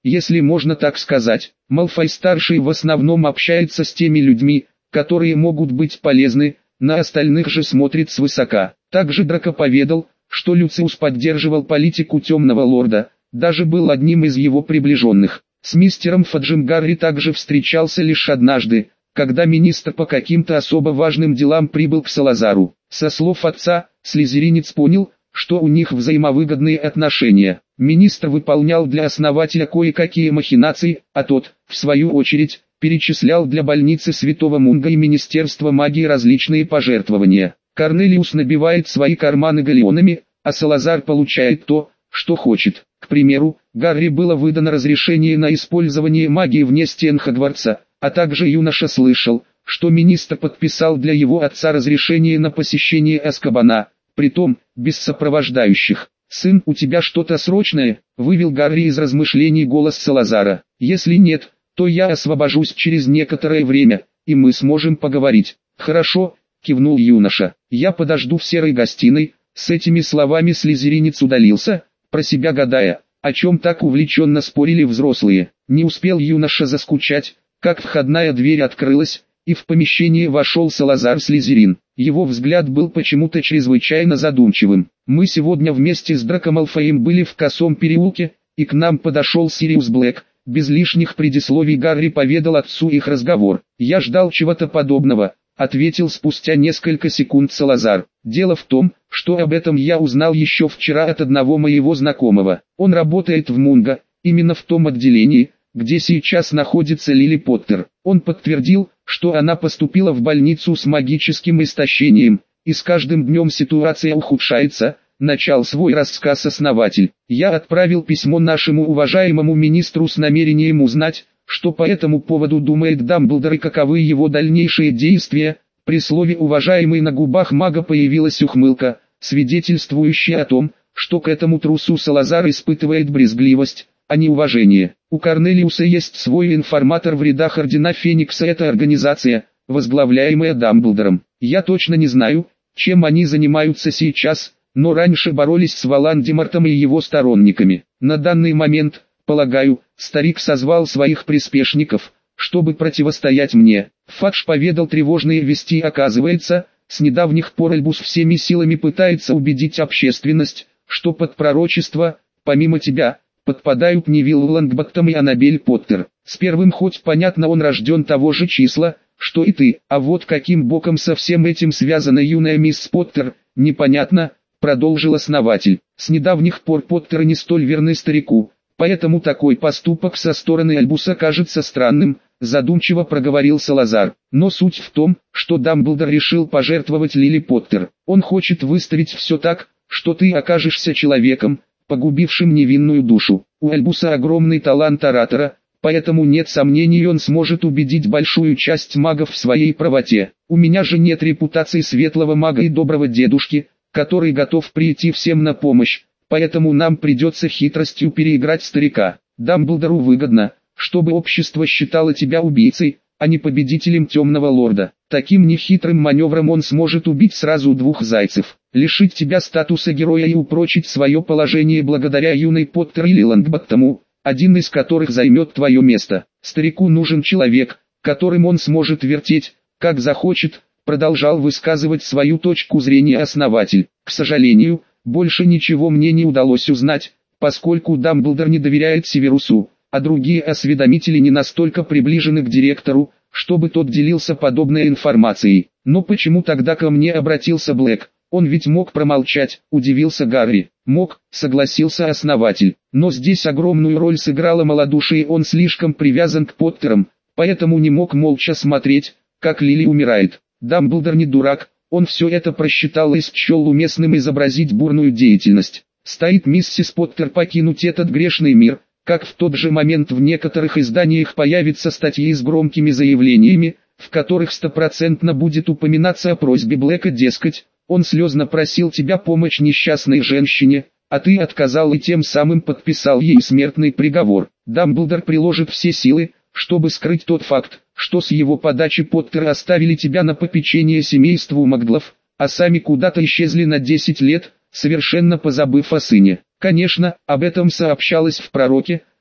если можно так сказать. Малфой-старший в основном общается с теми людьми, которые могут быть полезны, на остальных же смотрит свысока. Также Драко поведал, что Люциус поддерживал политику Темного Лорда, даже был одним из его приближенных. С мистером Фаджем Гарри также встречался лишь однажды, когда министр по каким-то особо важным делам прибыл к Салазару. Со слов отца, слизеринец понял, что у них взаимовыгодные отношения. Министр выполнял для основателя кое-какие махинации, а тот, в свою очередь, перечислял для больницы Святого Мунга и Министерства магии различные пожертвования. Корнелиус набивает свои карманы галеонами, а Салазар получает то, что хочет. К примеру, Гарри было выдано разрешение на использование магии вне стен Хогвартса, а также юноша слышал, что министр подписал для его отца разрешение на посещение Азкабана, притом, без сопровождающих. «Сын, у тебя что-то срочное?» – вывел Гарри из размышлений голос Салазара. «Если нет, то я освобожусь через некоторое время, и мы сможем поговорить». «Хорошо», – кивнул юноша. «Я подожду в серой гостиной». С этими словами слизеринец удалился, про себя гадая, о чем так увлеченно спорили взрослые. Не успел юноша заскучать, как входная дверь открылась, и в помещение вошел Салазар Слизерин. Его взгляд был почему-то чрезвычайно задумчивым. «Мы сегодня вместе с Драко Малфоем были в Косом переулке, и к нам подошел Сириус Блэк». Без лишних предисловий Гарри поведал отцу их разговор. «Я ждал чего-то подобного», — ответил спустя несколько секунд Салазар. «Дело в том, что об этом я узнал еще вчера от одного моего знакомого. Он работает в Мунго, именно в том отделении, где сейчас находится Лили Поттер. Он подтвердил, что она поступила в больницу с магическим истощением, и с каждым днем ситуация ухудшается», — начал свой рассказ основатель. «Я отправил письмо нашему уважаемому министру с намерением узнать, что по этому поводу думает Дамблдор и каковы его дальнейшие действия». При слове «уважаемый» на губах мага появилась ухмылка, свидетельствующая о том, что к этому трусу Салазар испытывает брезгливость, а не уважение. У Корнелиуса есть свой информатор в рядах Ордена Феникса. Это организация, возглавляемая Дамблдором. Я точно не знаю, чем они занимаются сейчас, но раньше боролись с Волан-де-Мортом и его сторонниками. На данный момент, полагаю, старик созвал своих приспешников, чтобы противостоять мне. Фадж поведал тревожные вести. Оказывается, с недавних пор Альбус всеми силами пытается убедить общественность, что под пророчество, помимо тебя, подпадают Невилл Лонгботтом и Аннабель Поттер. С первым хоть понятно, он рожден того же числа, что и ты, а вот каким боком со всем этим связана юная мисс Поттер, непонятно, продолжил основатель. С недавних пор Поттеры не столь верны старику, поэтому такой поступок со стороны Альбуса кажется странным, задумчиво проговорил Салазар. Но суть в том, что Дамблдор решил пожертвовать Лили Поттер. Он хочет выставить все так, что ты окажешься человеком, погубившим невинную душу. У Альбуса огромный талант оратора, поэтому нет сомнений, он сможет убедить большую часть магов в своей правоте. У меня же нет репутации светлого мага и доброго дедушки, который готов прийти всем на помощь, поэтому нам придется хитростью переиграть старика. Дамблдору выгодно, чтобы общество считало тебя убийцей, а не победителем Темного Лорда. Таким нехитрым маневром он сможет убить сразу двух зайцев, лишить тебя статуса героя и упрочить свое положение благодаря юной Поттер или Лонгботтому, один из которых займет твое место. Старику нужен человек, которым он сможет вертеть, как захочет, продолжал высказывать свою точку зрения основатель. К сожалению, больше ничего мне не удалось узнать, поскольку Дамблдор не доверяет Северусу, а другие осведомители не настолько приближены к директору, чтобы тот делился подобной информацией. Но почему тогда ко мне обратился Блэк? Он ведь мог промолчать, удивился Гарри. Мог, согласился основатель. Но здесь огромную роль сыграло малодушие, он слишком привязан к Поттерам, поэтому не мог молча смотреть, как Лили умирает. Дамблдор не дурак, он все это просчитал и счел уместным изобразить бурную деятельность. Стоит миссис Поттер покинуть этот грешный мир, как в тот же момент в некоторых изданиях появятся статьи с громкими заявлениями, в которых стопроцентно будет упоминаться о просьбе Блэка, дескать, он слезно просил тебя помочь несчастной женщине, а ты отказал и тем самым подписал ей смертный приговор. Дамблдор приложит все силы, чтобы скрыть тот факт, что с его подачи Поттеры оставили тебя на попечение семейству Магдлов, а сами куда-то исчезли на 10 лет, совершенно позабыв о сыне. Конечно, об этом сообщалось в пророке,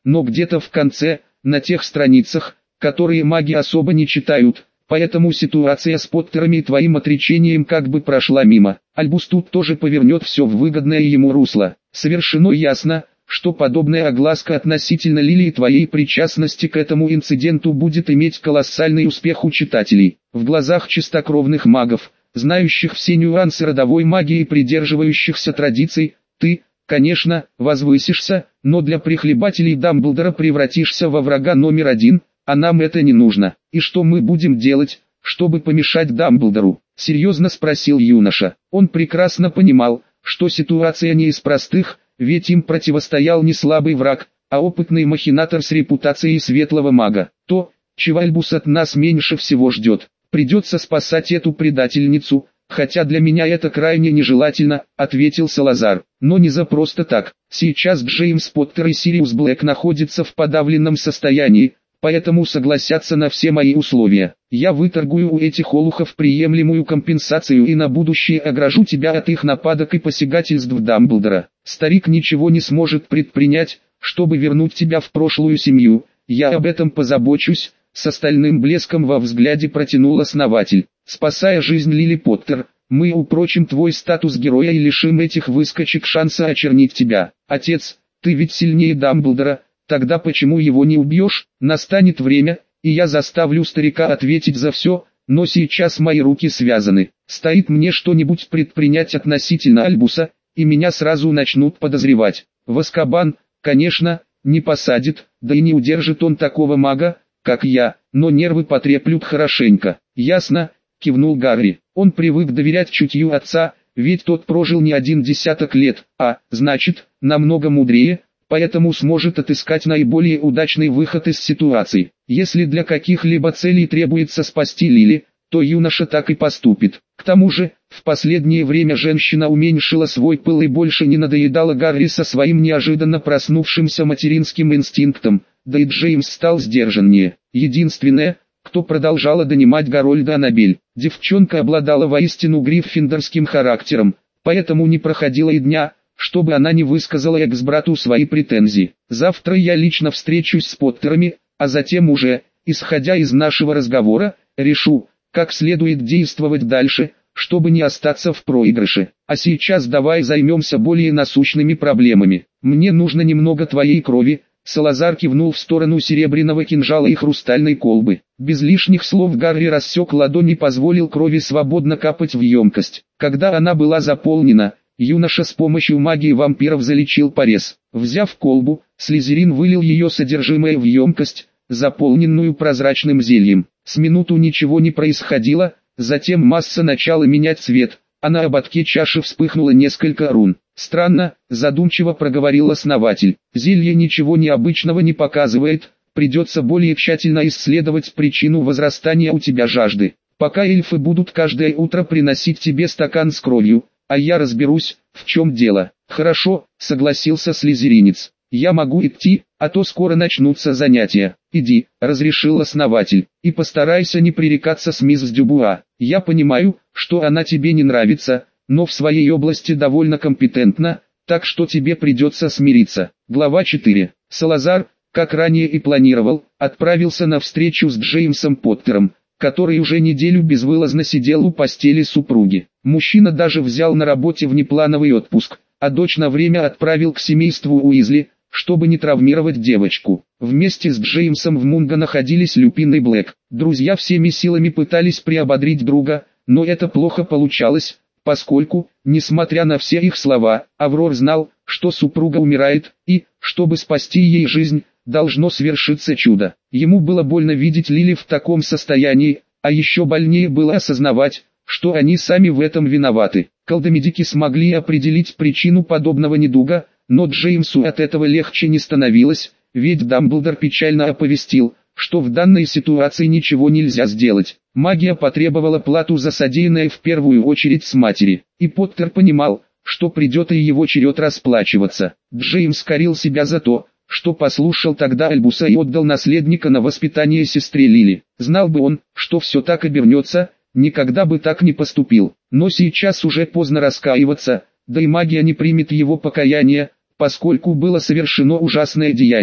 но где-то в конце, на тех страницах, которые маги особо не читают, поэтому ситуация с Поттерами и твоим отречением как бы прошла мимо. Альбус тут тоже повернет все в выгодное ему русло. Совершенно ясно, что подобная огласка относительно Лили и твоей причастности к этому инциденту будет иметь колоссальный успех у читателей. В глазах чистокровных магов, знающих все нюансы родовой магии и придерживающихся традиций, ты, конечно, возвысишься, но для прихлебателей Дамблдора превратишься во врага номер один, а нам это не нужно. И что мы будем делать, чтобы помешать Дамблдору? Серьезно спросил юноша. Он прекрасно понимал, что ситуация не из простых, ведь им противостоял не слабый враг, а опытный махинатор с репутацией светлого мага. То, чего Альбус от нас меньше всего ждет. Придется спасать эту предательницу, хотя для меня это крайне нежелательно, ответил Салазар. Но не за просто так. Сейчас Джеймс Поттер и Сириус Блэк находятся в подавленном состоянии, поэтому согласятся на все мои условия. Я выторгую у этих олухов приемлемую компенсацию и на будущее огражу тебя от их нападок и посягательств Дамблдора. Старик ничего не сможет предпринять, чтобы вернуть тебя в прошлую семью, я об этом позабочусь, с остальным блеском во взгляде протянул основатель. Спасая жизнь Лили Поттер, мы упрочим твой статус героя и лишим этих выскочек шанса очернить тебя. Отец, ты ведь сильнее Дамблдора. Тогда почему его не убьешь? Настанет время, и я заставлю старика ответить за все, но сейчас мои руки связаны. Стоит мне что-нибудь предпринять относительно Альбуса, и меня сразу начнут подозревать. В Азкабан, конечно, не посадит, да и не удержит он такого мага, как я, но нервы потреплют хорошенько. Ясно, кивнул Гарри. Он привык доверять чутью отца, ведь тот прожил не один десяток лет, а, значит, намного мудрее, поэтому сможет отыскать наиболее удачный выход из ситуации. Если для каких-либо целей требуется спасти Лили, то юноша так и поступит. К тому же, в последнее время женщина уменьшила свой пыл и больше не надоедала Гарри со своим неожиданно проснувшимся материнским инстинктом, да и Джеймс стал сдержаннее. Единственное, кто продолжала донимать Гарольда Аннабель, девчонка обладала воистину гриффиндорским характером, поэтому не проходило и дня, чтобы она не высказала экс-брату свои претензии. Завтра я лично встречусь с Поттерами, а затем уже, исходя из нашего разговора, решу, как следует действовать дальше, чтобы не остаться в проигрыше. А сейчас давай займемся более насущными проблемами. Мне нужно немного твоей крови. Салазар кивнул в сторону серебряного кинжала и хрустальной колбы. Без лишних слов Гарри рассек ладонь и позволил крови свободно капать в емкость. Когда она была заполнена, юноша с помощью магии вампиров залечил порез. Взяв колбу, Слизерин вылил ее содержимое в емкость, заполненную прозрачным зельем. С минуту ничего не происходило, затем масса начала менять цвет, а на ободке чаши вспыхнуло несколько рун. «Странно», — задумчиво проговорил основатель. «Зелье ничего необычного не показывает, придется более тщательно исследовать причину возрастания у тебя жажды. Пока эльфы будут каждое утро приносить тебе стакан с кровью, а я разберусь, в чем дело». «Хорошо», — согласился слизеринец. «Я могу идти, а то скоро начнутся занятия». «Иди», — разрешил основатель, — «и постарайся не пререкаться с мисс Дюбуа. Я понимаю, что она тебе не нравится, но в своей области довольно компетентна, так что тебе придется смириться». Глава 4. Салазар, как ранее и планировал, отправился на встречу с Джеймсом Поттером, который уже неделю безвылазно сидел у постели супруги. Мужчина даже взял на работе внеплановый отпуск, а дочь на время отправил к семейству Уизли, чтобы не травмировать девочку. Вместе с Джеймсом в Мунго находились Люпин и Блэк. Друзья всеми силами пытались приободрить друга, но это плохо получалось, поскольку, несмотря на все их слова, Аврор знал, что супруга умирает, и, чтобы спасти ей жизнь, должно свершиться чудо. Ему было больно видеть Лили в таком состоянии, а еще больнее было осознавать, что они сами в этом виноваты. Колдомедики смогли определить причину подобного недуга, но Джеймсу от этого легче не становилось, ведь Дамблдор печально оповестил, что в данной ситуации ничего нельзя сделать. Магия потребовала плату за содеянное в первую очередь с матери, и Поттер понимал, что придет и его черед расплачиваться. Джеймс корил себя за то, что послушал тогда Альбуса и отдал наследника на воспитание сестре Лили. Знал бы он, что все так обернется, никогда бы так не поступил. Но сейчас уже поздно раскаиваться, да и магия не примет его покаяния, поскольку было совершено ужасное деяние.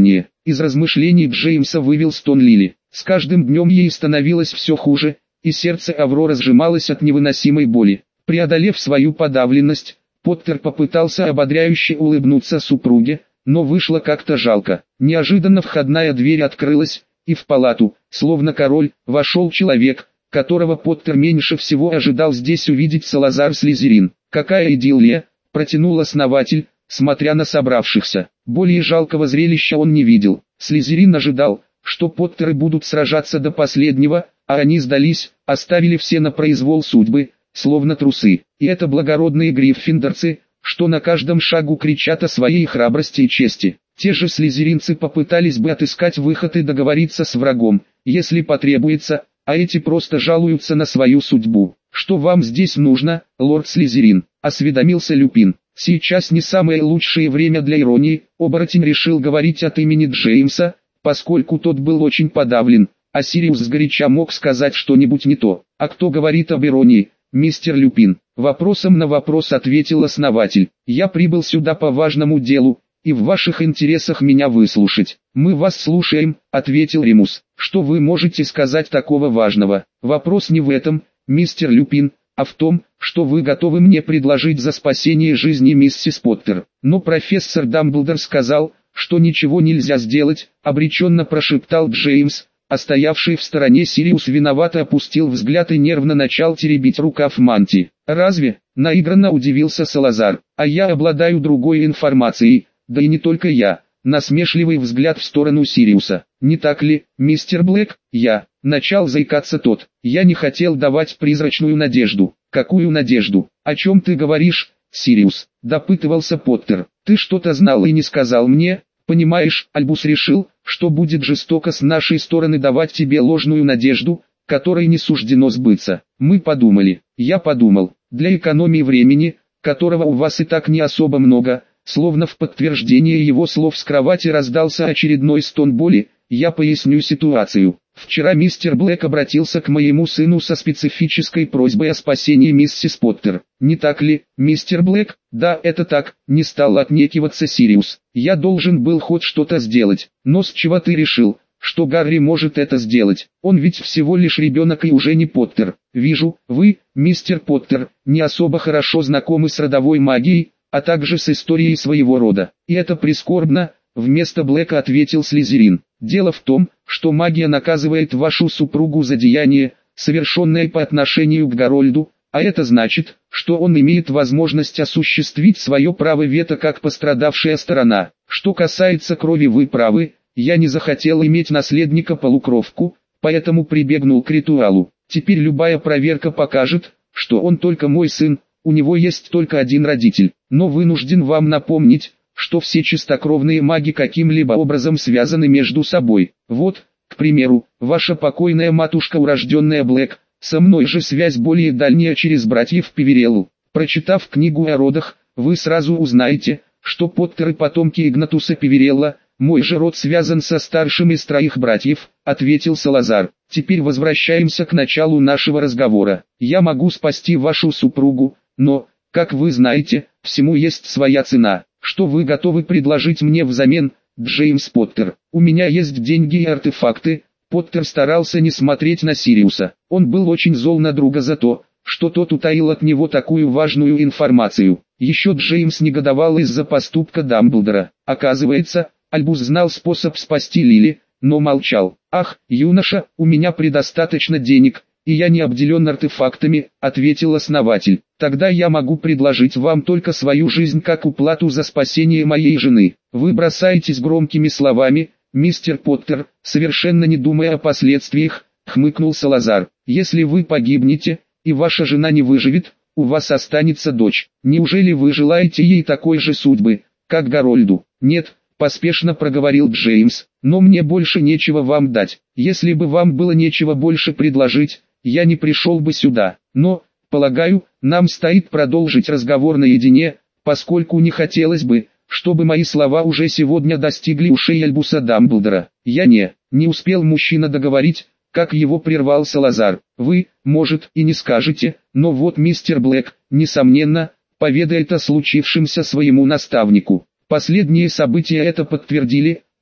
Из размышлений Джеймса вывел стон Лили. С каждым днем ей становилось все хуже, и сердце Авроры сжималось от невыносимой боли. Преодолев свою подавленность, Поттер попытался ободряюще улыбнуться супруге, но вышло как-то жалко. Неожиданно входная дверь открылась, и в палату, словно король, вошел человек, которого Поттер меньше всего ожидал здесь увидеть. Салазар Слизерин. «Какая идиллия!» – протянул основатель, смотря на собравшихся. Более жалкого зрелища он не видел. Слизерин ожидал, что Поттеры будут сражаться до последнего, а они сдались, оставили все на произвол судьбы, словно трусы. И это благородные гриффиндорцы, что на каждом шагу кричат о своей храбрости и чести. Те же слизеринцы попытались бы отыскать выход и договориться с врагом, если потребуется, а эти просто жалуются на свою судьбу. «Что вам здесь нужно, лорд Слизерин?» – осведомился Люпин. Сейчас не самое лучшее время для иронии. Оборотень решил говорить от имени Джеймса, поскольку тот был очень подавлен, а Сириус сгоряча мог сказать что-нибудь не то. «А кто говорит об иронии, мистер Люпин?» Вопросом на вопрос ответил основатель. «Я прибыл сюда по важному делу, и в ваших интересах меня выслушать». «Мы вас слушаем», — ответил Ремус. «Что вы можете сказать такого важного?» «Вопрос не в этом, мистер Люпин, а в том, что вы готовы мне предложить за спасение жизни миссис Поттер». «Но профессор Дамблдор сказал, что ничего нельзя сделать», — обреченно прошептал Джеймс, а стоявший в стороне Сириус виновато опустил взгляд и нервно начал теребить рукав мантии. «Разве?» — наигранно удивился Салазар. «А я обладаю другой информацией, да и не только я». Насмешливый взгляд в сторону Сириуса. «Не так ли, мистер Блэк?» «Я...» — начал заикаться тот. «Я не хотел давать призрачную надежду». «Какую надежду? О чем ты говоришь, Сириус?» — допытывался Поттер. «Ты что-то знал и не сказал мне?» «Понимаешь, Альбус решил, что будет жестоко с нашей стороны давать тебе ложную надежду, которой не суждено сбыться. Мы подумали, я подумал, для экономии времени, которого у вас и так не особо много». Словно в подтверждение его слов с кровати раздался очередной стон боли. «Я поясню ситуацию. Вчера мистер Блэк обратился к моему сыну со специфической просьбой о спасении миссис Поттер. Не так ли, мистер Блэк?» «Да, это так», — не стал отнекиваться Сириус. «Я должен был хоть что-то сделать. Но с чего ты решил, что Гарри может это сделать? Он ведь всего лишь ребенок и уже не Поттер. Вижу, вы, мистер Поттер, не особо хорошо знакомы с родовой магией, а также с историей своего рода. И это прискорбно», — вместо Блэка ответил Слизерин. «Дело в том, что магия наказывает вашу супругу за деяние, совершенное по отношению к Гарольду, а это значит, что он имеет возможность осуществить свое право вето как пострадавшая сторона. Что касается крови, вы правы, я не захотел иметь наследника-полукровку, поэтому прибегнул к ритуалу. Теперь любая проверка покажет, что он только мой сын, у него есть только один родитель. Но вынужден вам напомнить, что все чистокровные маги каким-либо образом связаны между собой. Вот, к примеру, ваша покойная матушка, урожденная Блэк, со мной же связь более дальняя через братьев Певерелл. Прочитав книгу о родах, вы сразу узнаете, что Поттеры потомки Игнатуса Певерелла. «Мой же род связан со старшим из троих братьев», — ответил Салазар. «Теперь возвращаемся к началу нашего разговора. Я могу спасти вашу супругу, но, как вы знаете, всему есть своя цена. Что вы готовы предложить мне взамен, Джеймс Поттер?» «У меня есть деньги и артефакты». Поттер старался не смотреть на Сириуса. Он был очень зол на друга за то, что тот утаил от него такую важную информацию. Еще Джеймс негодовал из-за поступка Дамблдора. Оказывается, Альбус знал способ спасти Лили, но молчал. «Ах, юноша, у меня предостаточно денег, и я не обделен артефактами», — ответил основатель. «Тогда я могу предложить вам только свою жизнь как уплату за спасение моей жены». «Вы бросаетесь громкими словами, мистер Поттер, совершенно не думая о последствиях», — хмыкнул Салазар. «Если вы погибнете, и ваша жена не выживет, у вас останется дочь. Неужели вы желаете ей такой же судьбы, как Гарольду?» «Нет», — поспешно проговорил Джеймс, — «но мне больше нечего вам дать. Если бы вам было нечего больше предложить, я не пришел бы сюда. Но, полагаю, нам стоит продолжить разговор наедине, поскольку не хотелось бы, чтобы мои слова уже сегодня достигли ушей Альбуса Дамблдора». «Я не успел мужчина договорить, как его прервал Салазар. «Вы, может, и не скажете, но вот мистер Блэк, несомненно, поведает о случившемся своему наставнику». Последние события это подтвердили,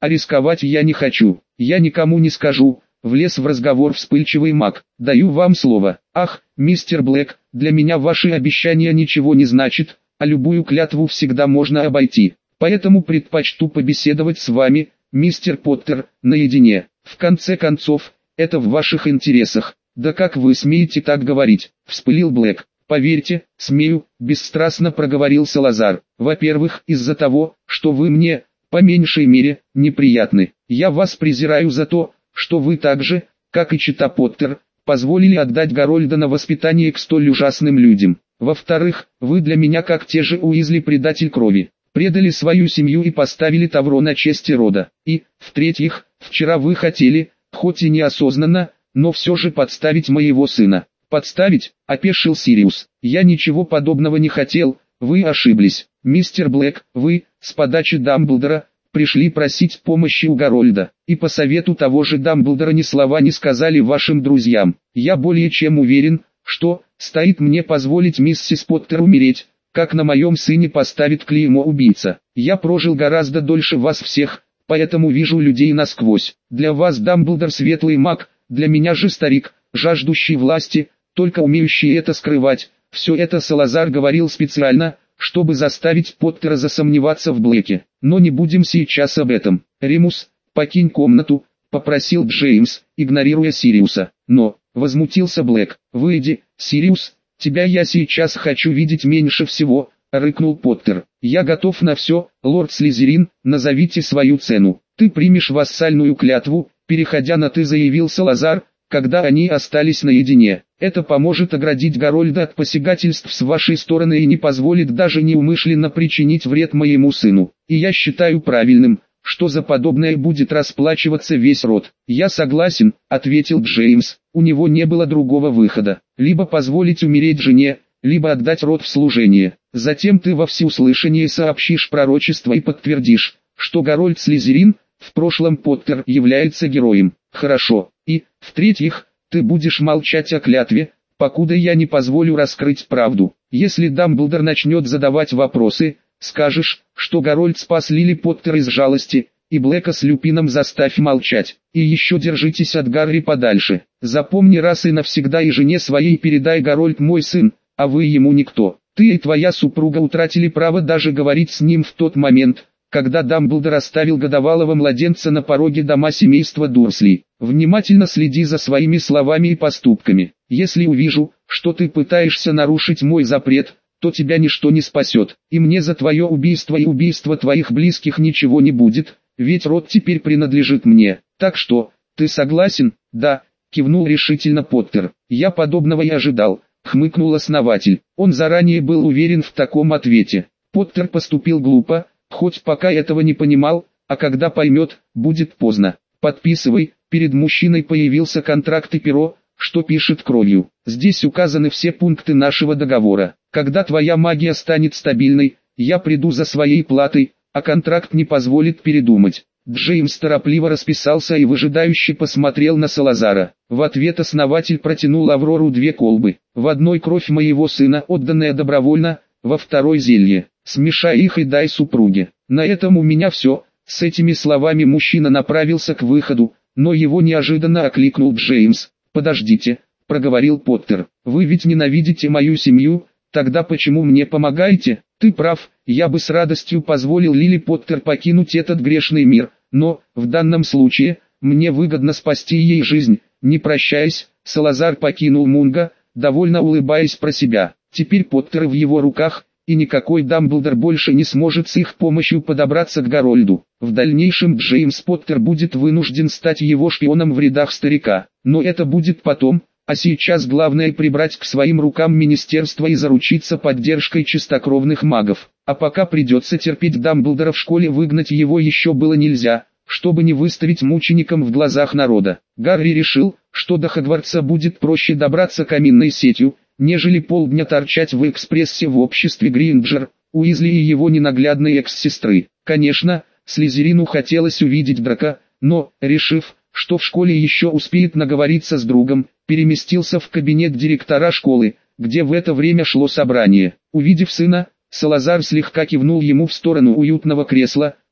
а рисковать я не хочу. Я никому не скажу. Влез в разговор вспыльчивый маг. Даю вам слово. Ах, мистер Блэк, для меня ваши обещания ничего не значат, а любую клятву всегда можно обойти. Поэтому предпочту побеседовать с вами, мистер Поттер, наедине. В конце концов, это в ваших интересах. Да как вы смеете так говорить? Вспылил Блэк. Поверьте, смею, бесстрастно проговорил Салазар. Во-первых, из-за того, что вы мне, по меньшей мере, неприятны. Я вас презираю за то, что вы так же, как и чита Поттер, позволили отдать Гарольда на воспитание к столь ужасным людям. Во-вторых, вы для меня как те же Уизли предатель крови. Предали свою семью и поставили тавро на чести рода. И, в-третьих, вчера вы хотели, хоть и неосознанно, но все же подставить моего сына. Подставить, опешил Сириус. Я ничего подобного не хотел, вы ошиблись. Мистер Блэк, вы, с подачи Дамблдора, пришли просить помощи у Гарольда, и по совету того же Дамблдора ни слова не сказали вашим друзьям. Я более чем уверен, что, стоит мне позволить миссис Поттер умереть, как на моем сыне поставит клеймо убийца. Я прожил гораздо дольше вас всех, поэтому вижу людей насквозь. Для вас Дамблдор светлый маг, для меня же старик, жаждущий власти, только умеющий это скрывать. Все это Салазар говорил специально, чтобы заставить Поттера засомневаться в Блэке. Но не будем сейчас об этом. Ремус, покинь комнату, попросил Джеймс, игнорируя Сириуса. Но, возмутился Блэк, выйди, Сириус, тебя я сейчас хочу видеть меньше всего, рыкнул Поттер. Я готов на все, лорд Слизерин, назовите свою цену. Ты примешь вассальную клятву, переходя на «ты», заявил Салазар, когда они остались наедине. Это поможет оградить Гарольда от посягательств с вашей стороны и не позволит даже неумышленно причинить вред моему сыну. И я считаю правильным, что за подобное будет расплачиваться весь род. Я согласен, ответил Джеймс. У него не было другого выхода. Либо позволить умереть жене, либо отдать род в служение. Затем ты во всеуслышание сообщишь пророчество и подтвердишь, что Гарольд Слизерин, в прошлом Поттер, является героем. Хорошо. И, в-третьих, ты будешь молчать о клятве, покуда я не позволю раскрыть правду. Если Дамблдор начнет задавать вопросы, скажешь, что Гарольд спас Лили Поттер из жалости, и Блэка с Люпином заставь молчать. И еще держитесь от Гарри подальше. Запомни раз и навсегда, и жене своей передай: Гарольд мой сын, а вы ему никто. Ты и твоя супруга утратили право даже говорить с ним в тот момент, когда Дамблдор оставил годовалого младенца на пороге дома семейства Дурсли. Внимательно следи за своими словами и поступками. Если увижу, что ты пытаешься нарушить мой запрет, то тебя ничто не спасет. И мне за твое убийство и убийство твоих близких ничего не будет, ведь род теперь принадлежит мне. Так что, ты согласен? Да, кивнул решительно Поттер. Я подобного и ожидал, хмыкнул основатель. Он заранее был уверен в таком ответе. Поттер поступил глупо, хоть пока этого не понимал, а когда поймет, будет поздно. Подписывай. Перед мужчиной появился контракт и перо, что пишет кровью. Здесь указаны все пункты нашего договора. Когда твоя магия станет стабильной, я приду за своей платой, а контракт не позволит передумать. Джеймс торопливо расписался и выжидающе посмотрел на Салазара. В ответ основатель протянул Аврору 2 колбы. В одной кровь моего сына, отданная добровольно, во второй зелье. Смешай их и дай супруге. На этом у меня все. С этими словами мужчина направился к выходу, но его неожиданно окликнул Джеймс. «Подождите», — проговорил Поттер, — «вы ведь ненавидите мою семью, тогда почему мне помогаете?» «Ты прав, я бы с радостью позволил Лили Поттер покинуть этот грешный мир, но, в данном случае, мне выгодно спасти ей жизнь». Не прощаясь, Салазар покинул Мунго, довольно улыбаясь про себя. Теперь Поттеры в его руках, и никакой Дамблдор больше не сможет с их помощью подобраться к Гарольду. В дальнейшем Джеймс Поттер будет вынужден стать его шпионом в рядах старика, но это будет потом, а сейчас главное прибрать к своим рукам министерство и заручиться поддержкой чистокровных магов. А пока придется терпеть Дамблдора в школе, выгнать его еще было нельзя, чтобы не выставить мучеником в глазах народа. Гарри решил, что до Хогвартса будет проще добраться каминной сетью, нежели полдня торчать в экспрессе в обществе Гринджер, Уизли и его ненаглядной экс-сестры. Конечно, Слизерину хотелось увидеть Драко, но, решив, что в школе еще успеет наговориться с другом, переместился в кабинет директора школы, где в это время шло собрание. Увидев сына, Салазар слегка кивнул ему в сторону уютного кресла,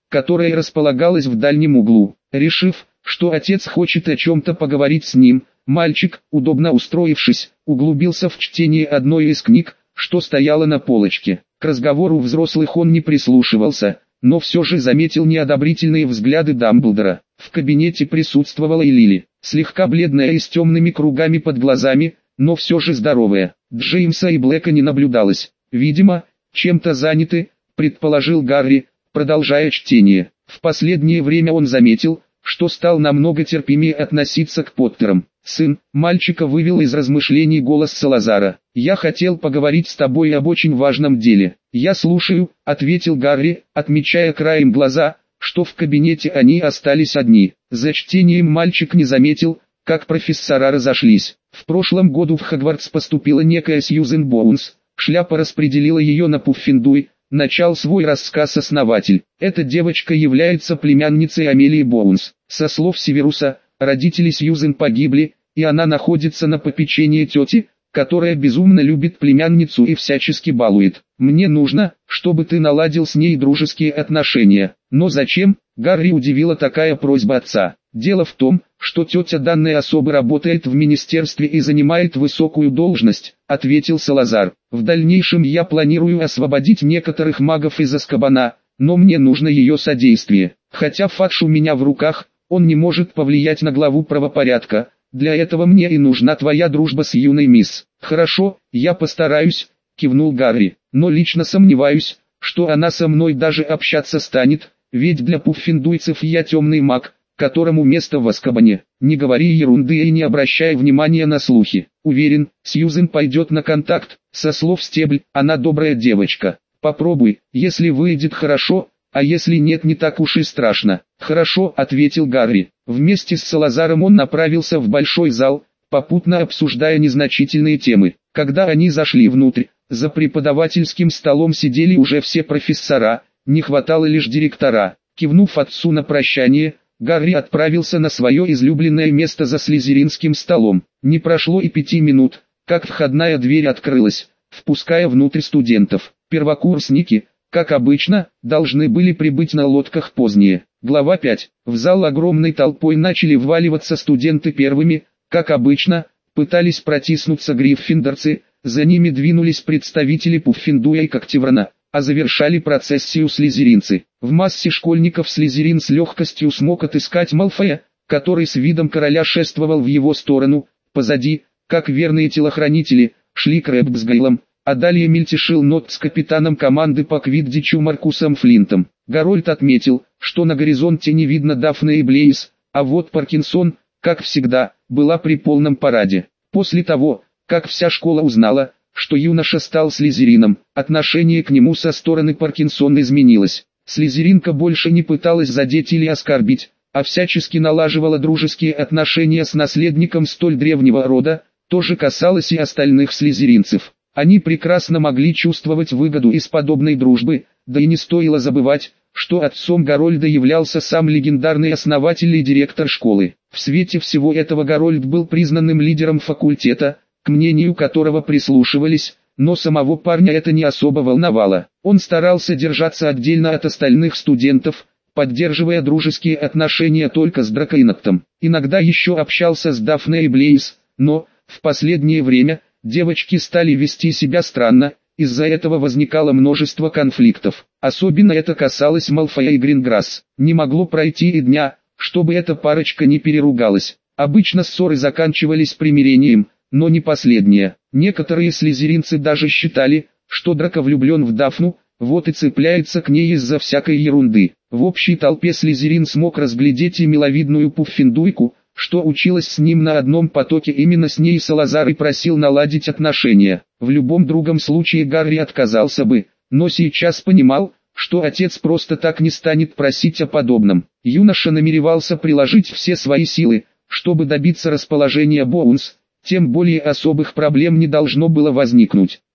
которое располагалось в дальнем углу. Решив, что отец хочет о чем-то поговорить с ним, мальчик, удобно устроившись, углубился в чтение одной из книг, что стояла на полочке. К разговору взрослых он не прислушивался, но все же заметил неодобрительные взгляды Дамблдора. В кабинете присутствовала и Лили, слегка бледная и с темными кругами под глазами, но все же здоровая. Джеймса и Блэка не наблюдалось. Видимо, чем-то заняты, предположил Гарри, продолжая чтение. В последнее время он заметил, что стал намного терпимее относиться к Поттерам. «Сын», мальчика вывел из размышлений голос Салазара. «Я хотел поговорить с тобой об очень важном деле». «Я слушаю», — ответил Гарри, отмечая краем глаза, что в кабинете они остались одни. За чтением мальчик не заметил, как профессора разошлись. В прошлом году в Хогвартс поступила некая Сьюзен Боунс. Шляпа распределила ее на Пуффендуй. Начал свой рассказ основатель. Эта девочка является племянницей Амелии Боунс. Со слов Северуса, родители Сьюзен погибли, и она находится на попечении тети, которая безумно любит племянницу и всячески балует. Мне нужно, чтобы ты наладил с ней дружеские отношения. Но зачем? Гарри удивила такая просьба отца. Дело в том, что тетя данной особы работает в министерстве и занимает высокую должность, ответил Салазар. В дальнейшем я планирую освободить некоторых магов из Азкабана, но мне нужно ее содействие. Хотя фадж у меня в руках, он не может повлиять на главу правопорядка. Для этого мне и нужна твоя дружба с юной мисс. Хорошо, я постараюсь, кивнул Гарри, но лично сомневаюсь, что она со мной даже общаться станет, ведь для пуффендуйцев я темный маг, которому место в Азкабане. Не говори ерунды и не обращай внимания на слухи. Уверен, Сьюзен пойдет на контакт. Со слов Стебль, она добрая девочка. Попробуй, если выйдет хорошо, а если нет, не так уж и страшно. Хорошо, ответил Гарри. Вместе с Салазаром он направился в большой зал, попутно обсуждая незначительные темы. Когда они зашли внутрь, за преподавательским столом сидели уже все профессора, не хватало лишь директора. Кивнув отцу на прощание, Гарри отправился на свое излюбленное место за слизеринским столом. Не прошло и 5 минут, как входная дверь открылась, впуская внутрь студентов. Первокурсники, как обычно, должны были прибыть на лодках позднее. Глава 5. В зал огромной толпой начали вваливаться студенты первыми, как обычно, пытались протиснуться гриффиндорцы, за ними двинулись представители Пуффендуя и Когтеврана, а завершали процессию слизеринцы. В массе школьников Слизерин с легкостью смог отыскать Малфоя, который с видом короля шествовал в его сторону. Позади, как верные телохранители, шли Крэбб с Гейлом, а далее мельтешил Нот с капитаном команды по квиддичу Маркусом Флинтом. Гарольд отметил, что на горизонте не видно Дафны и Блейз, а вот Паркинсон, как всегда, была при полном параде. После того, как вся школа узнала, что юноша стал слизерином, отношение к нему со стороны Паркинсона изменилось. Слизеринка больше не пыталась задеть или оскорбить, а всячески налаживала дружеские отношения с наследником столь древнего рода, то же касалось и остальных слизеринцев. Они прекрасно могли чувствовать выгоду из подобной дружбы, да и не стоило забывать, что отцом Гарольда являлся сам легендарный основатель и директор школы. В свете всего этого Гарольд был признанным лидером факультета, к мнению которого прислушивались, но самого парня это не особо волновало. Он старался держаться отдельно от остальных студентов, поддерживая дружеские отношения только с Драко и Ноктом. Иногда еще общался с Дафной и Блейз, но, в последнее время, девочки стали вести себя странно, из-за этого возникало множество конфликтов. Особенно это касалось Малфоя и Гринграсс. Не могло пройти и дня, чтобы эта парочка не переругалась. Обычно ссоры заканчивались примирением, но не последнее. Некоторые слизеринцы даже считали, что Драко влюблен в Дафну, вот и цепляется к ней из-за всякой ерунды. В общей толпе слизерин смог разглядеть и миловидную Пуффендуйку, что училась с ним на одном потоке. Именно с ней Салазар и просил наладить отношения. В любом другом случае Гарри отказался бы, но сейчас понимал, что отец просто так не станет просить о подобном. Юноша намеревался приложить все свои силы, чтобы добиться расположения Боунс, тем более особых проблем не должно было возникнуть.